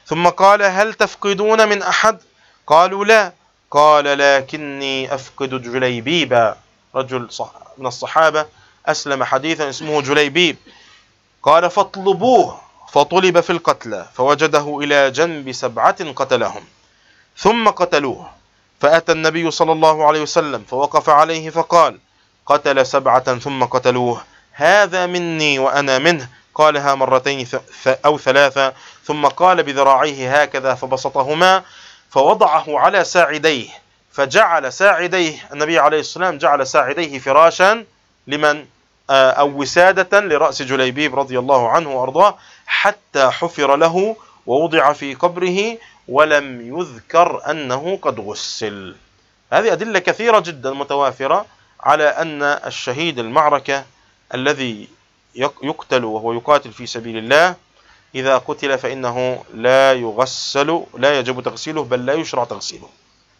ثم قال: هل تفقدون من أحد؟ قالوا: لا. قال: لكني أفقد جليبيبا، رجل من الصحابة أسلم حديثا اسمه جليبيب. قال: فاطلبوه. فطلب في القتلى فوجده إلى جنب سبعة قتلهم، ثم قتلوه. فأتى النبي صلى الله عليه وسلم فوقف عليه فقال: قتل سبعة ثم قتلوه، هذا مني وأنا منه. قالها مرتين أو ثلاثة، ثم قال بذراعيه هكذا فبسطهما فوضعه على ساعديه، فجعل ساعديه النبي عليه الصلاة والسلام جعل ساعديه فراشا لمن أو وسادة لرأس جليبيب رضي الله عنه وأرضاه، حتى حفر له ووضع في قبره ولم يذكر أنه قد غسل. هذه أدلة كثيرة جدا متوافرة على أن الشهيد المعركة الذي يقتل وهو يقاتل في سبيل الله إذا قتل فإنه لا يغسل، لا يجب تغسيله، بل لا يشرع تغسيله،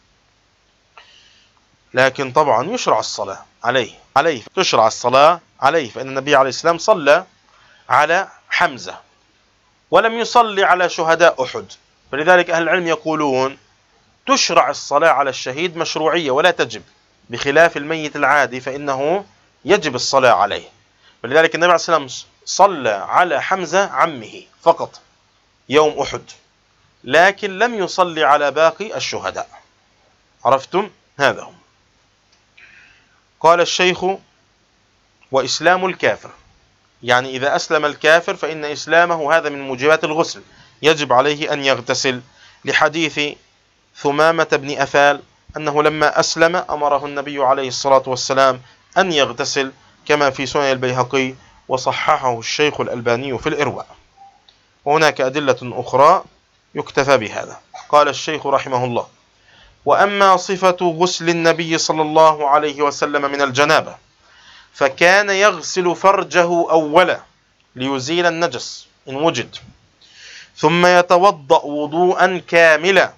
لكن طبعا يشرع الصلاة عليه عليه تشرع الصلاة عليه، فإن النبي عليه السلام صلى على حمزة ولم يصلي على شهداء أحد، فلذلك أهل العلم يقولون تشرع الصلاة على الشهيد مشروعية ولا تجب، بخلاف الميت العادي فإنه يجب الصلاة عليه. ولذلك النبي عليه السلام صلى على حمزة عمه فقط يوم أحد، لكن لم يصلي على باقي الشهداء. عرفتم؟ هذا هم. قال الشيخ: وإسلام الكافر، يعني إذا أسلم الكافر فإن إسلامه هذا من موجبات الغسل، يجب عليه أن يغتسل، لحديث ثمامة بن أثال أنه لما أسلم أمره النبي عليه الصلاة والسلام أن يغتسل، كما في سنن البيهقي وصححه الشيخ الألباني في الإرواء. وهناك أدلة أخرى يكتفى بهذا. قال الشيخ رحمه الله: وأما صفة غسل النبي صلى الله عليه وسلم من الجنابة فكان يغسل فرجه أولا ليزيل النجس إن وجد، ثم يتوضأ وضوءا كاملا،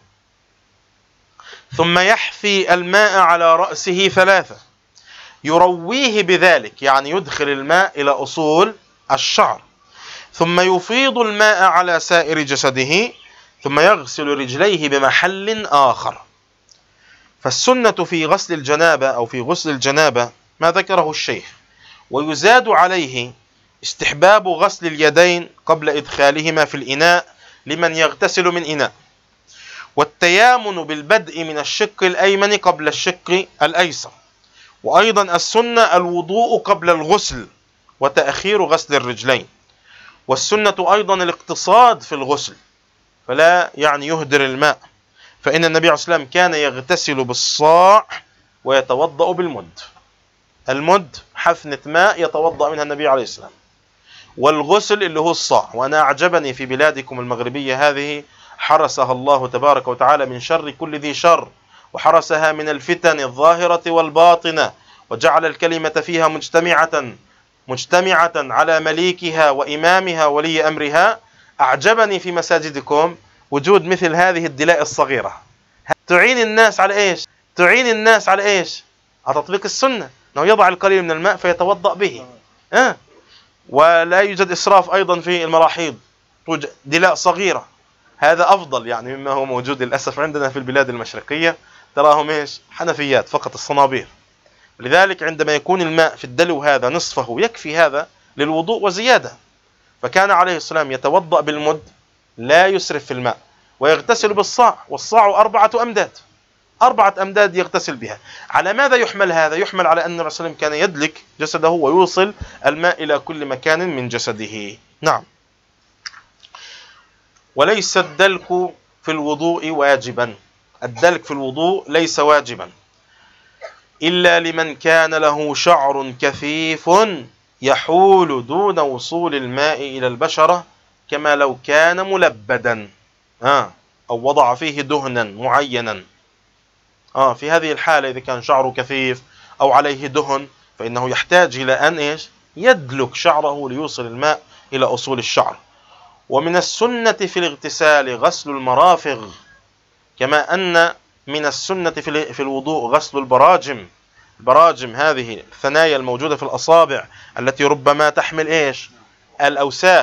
ثم يحفي الماء على رأسه ثلاثة يرويه بذلك، يعني يدخل الماء إلى أصول الشعر، ثم يفيض الماء على سائر جسده، ثم يغسل رجليه بمحل آخر. فالسنة في غسل الجنابة أو في غسل الجنابة ما ذكره الشيخ، ويزاد عليه استحباب غسل اليدين قبل إدخالهما في الإناء لمن يغتسل من إناء، والتيامن بالبدء من الشق الأيمن قبل الشق الأيسر، وأيضا السنة الوضوء قبل الغسل وتأخير غسل الرجلين، والسنة أيضا الاقتصاد في الغسل، فلا يعني يهدر الماء، فإن النبي عليه الصلاة والسلام كان يغتسل بالصاع ويتوضأ بالمد. المد حفنة ماء يتوضأ منها النبي عليه السلام، والغسل اللي هو الصاع. وأنا أعجبني في بلادكم المغربية هذه حرسها الله تبارك وتعالى من شر كل ذي شر، وحرسها من الفتن الظاهرة والباطنة، وجعل الكلمة فيها مجتمعة مجتمعة على مليكها وإمامها ولي أمرها. أعجبني في مساجدكم وجود مثل هذه الدلاء الصغيرة، تعين الناس على إيش؟ تعين الناس على إيش؟ على تطبيق السنة، أنه يضع القليل من الماء فيتوضأ به. أه؟ ولا يوجد إسراف أيضا في المراحيض، دلاء صغيرة، هذا أفضل يعني مما هو موجود للأسف عندنا في البلاد المشرقية، تراهم إيش؟ حنفيات فقط، الصنابير. لذلك عندما يكون الماء في الدلو هذا نصفه يكفي هذا للوضوء وزيادة. فكان عليه السلام يتوضأ بالمد لا يسرف في الماء، ويغتسل بالصاع، والصاع أربعة أمداد، أربعة أمداد يغتسل بها. على ماذا يحمل هذا؟ يحمل على أن الرسول صلى الله عليه وسلم كان يدلك جسده ويوصل الماء إلى كل مكان من جسده. نعم. وليس الدلك في الوضوء واجبا، الدلك في الوضوء ليس واجبا إلا لمن كان له شعر كثيف يحول دون وصول الماء إلى البشرة، كما لو كان ملبدا آه أو وضع فيه دهنا معينا. آه في هذه الحالة إذا كان شعره كثيف أو عليه دهن فإنه يحتاج إلى أن إيش؟ يدلك شعره ليوصل الماء إلى أصول الشعر. ومن السنة في الاغتسال غسل المرافق، كما أن من السنة في الوضوء غسل البراجم. البراجم هذه الثنايا الموجودة في الأصابع التي ربما تحمل إيش؟ الأوساخ،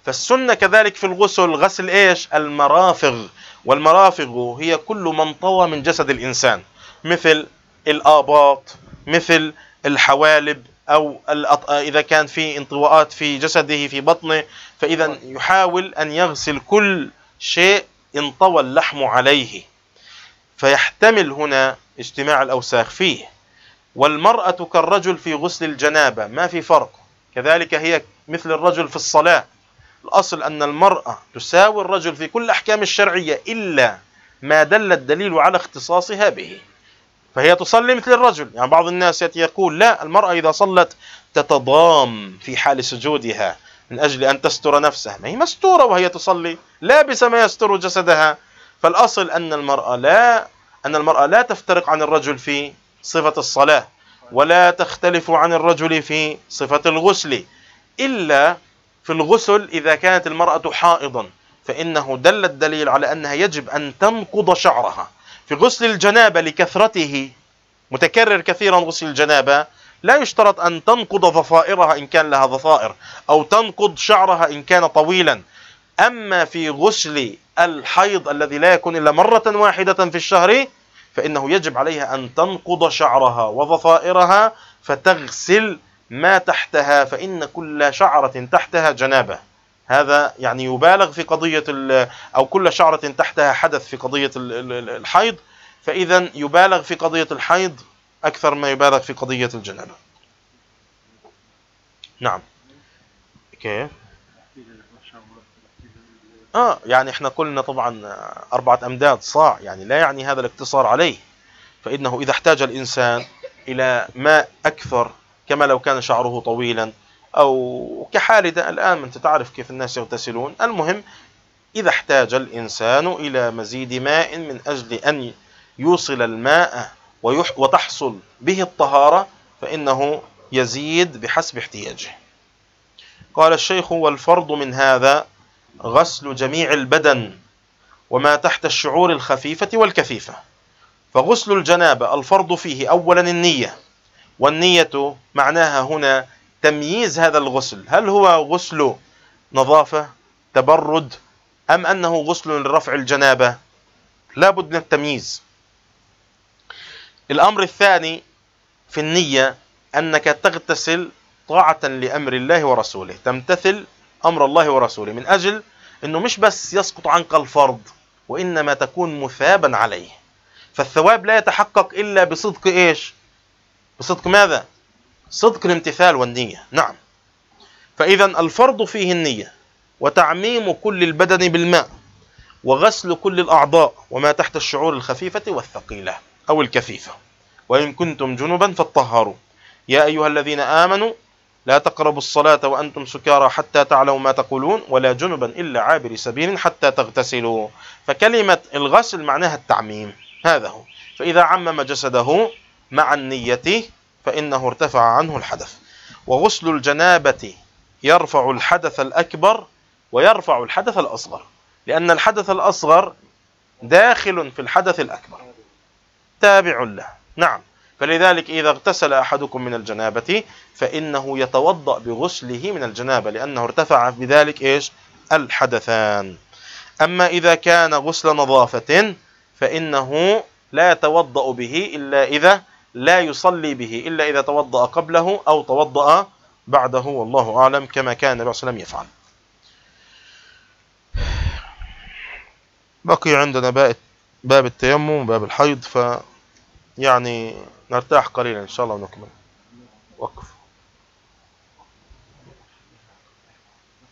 فالسنة كذلك في الغسل غسل إيش؟ المرافق. والمرافق هي كل من طوى من جسد الإنسان، مثل الآباط، مثل الحوالب، أو إذا كان في انطواءات في جسده في بطنه، فإذا يحاول أن يغسل كل شيء انطوى اللحم عليه، فيحتمل هنا اجتماع الأوساخ فيه. والمرأة كالرجل في غسل الجنابة، ما في فرق. كذلك هي مثل الرجل في الصلاة. الأصل أن المرأة تساوي الرجل في كل الأحكام الشرعية إلا ما دل الدليل على اختصاصها به، فهي تصلي مثل الرجل. يعني بعض الناس يأتي يقول لا، المرأة إذا صلت تتضام في حال سجودها من أجل أن تستر نفسها. ما هي مستورة وهي تصلي، لابسة ما يستر جسدها. فالأصل أن المرأة لا أن المرأة لا تفترق عن الرجل في صفة الصلاة، ولا تختلف عن الرجل في صفة الغسل، إلا في الغسل إذا كانت المرأة حائضا، فإنه دل الدليل على أنها يجب أن تنقض شعرها. في غسل الجنابة لكثرته متكرر كثيرا غسل الجنابة، لا يشترط أن تنقض ضفائرها إن كان لها ضفائر، أو تنقض شعرها إن كان طويلا. أما في غسل الحيض الذي لا يكون إلا مرة واحدة في الشهر، فإنه يجب عليها أن تنقض شعرها وضفائرها فتغسل ما تحتها، فإن كل شعرة تحتها جنابة. هذا يعني يبالغ في قضية، أو كل شعرة تحتها حدث في قضية الحيض، فإذا يبالغ في قضية الحيض أكثر ما يبالغ في قضية الجنابة. نعم. كيف؟ آه يعني احنا قلنا طبعا أربعة أمداد صاع، يعني لا يعني هذا الاقتصار عليه، فإنه إذا احتاج الإنسان إلى ماء أكثر، كما لو كان شعره طويلا، أو كحالة الآن أنت تعرف كيف الناس يغتسلون. المهم إذا احتاج الإنسان إلى مزيد ماء من أجل أن يوصل الماء وتحصل به الطهارة، فإنه يزيد بحسب احتياجه. قال الشيخ: والفرض من هذا غسل جميع البدن وما تحت الشعور الخفيفة والكثيفة. فغسل الجنابة الفرض فيه أولا النية، والنية معناها هنا تمييز هذا الغسل، هل هو غسل نظافة تبرد أم أنه غسل لرفع الجنابة؟ لا بد من التمييز. الأمر الثاني في النية أنك تغتسل طاعة لأمر الله ورسوله، تمتثل أمر الله ورسوله، من أجل أنه مش بس يسقط عنك الفرض، وإنما تكون مثابا عليه. فالثواب لا يتحقق إلا بصدق إيش؟ بصدق ماذا؟ صدق الامتثال والنية. نعم. فإذا الفرض فيه النية، وتعميم كل البدن بالماء، وغسل كل الأعضاء وما تحت الشعور الخفيفة والثقيلة أو الكثيفة، وإن كنتم جنبا فاطهروا، يا أيها الذين آمنوا لا تقربوا الصلاة وأنتم سكارى حتى تعلموا ما تقولون ولا جنبا إلا عابر سبيل حتى تغتسلوا. فكلمة الغسل معناها التعميم، هذا هو. فإذا عمم جسده مع النية فإنه ارتفع عنه الحدث. وغسل الجنابة يرفع الحدث الأكبر ويرفع الحدث الأصغر، لأن الحدث الأصغر داخل في الحدث الأكبر تابع له. نعم. فلذلك إذا اغتسل أحدكم من الجنابة فإنه يتوضأ بغسله من الجنابة، لأنه ارتفع بذلك إيش؟ الحدثان. أما إذا كان غسل نظافة فإنه لا يتوضأ به إلا إذا لا يصلي به إلا إذا توضأ قبله أو توضأ بعده، والله أعلم، كما كان النبي صلى الله عليه وسلم يفعل. بقي عندنا باب التيمم وباب الحيض، ف يعني نرتاح قليلا إن شاء الله ونكمل. وقف.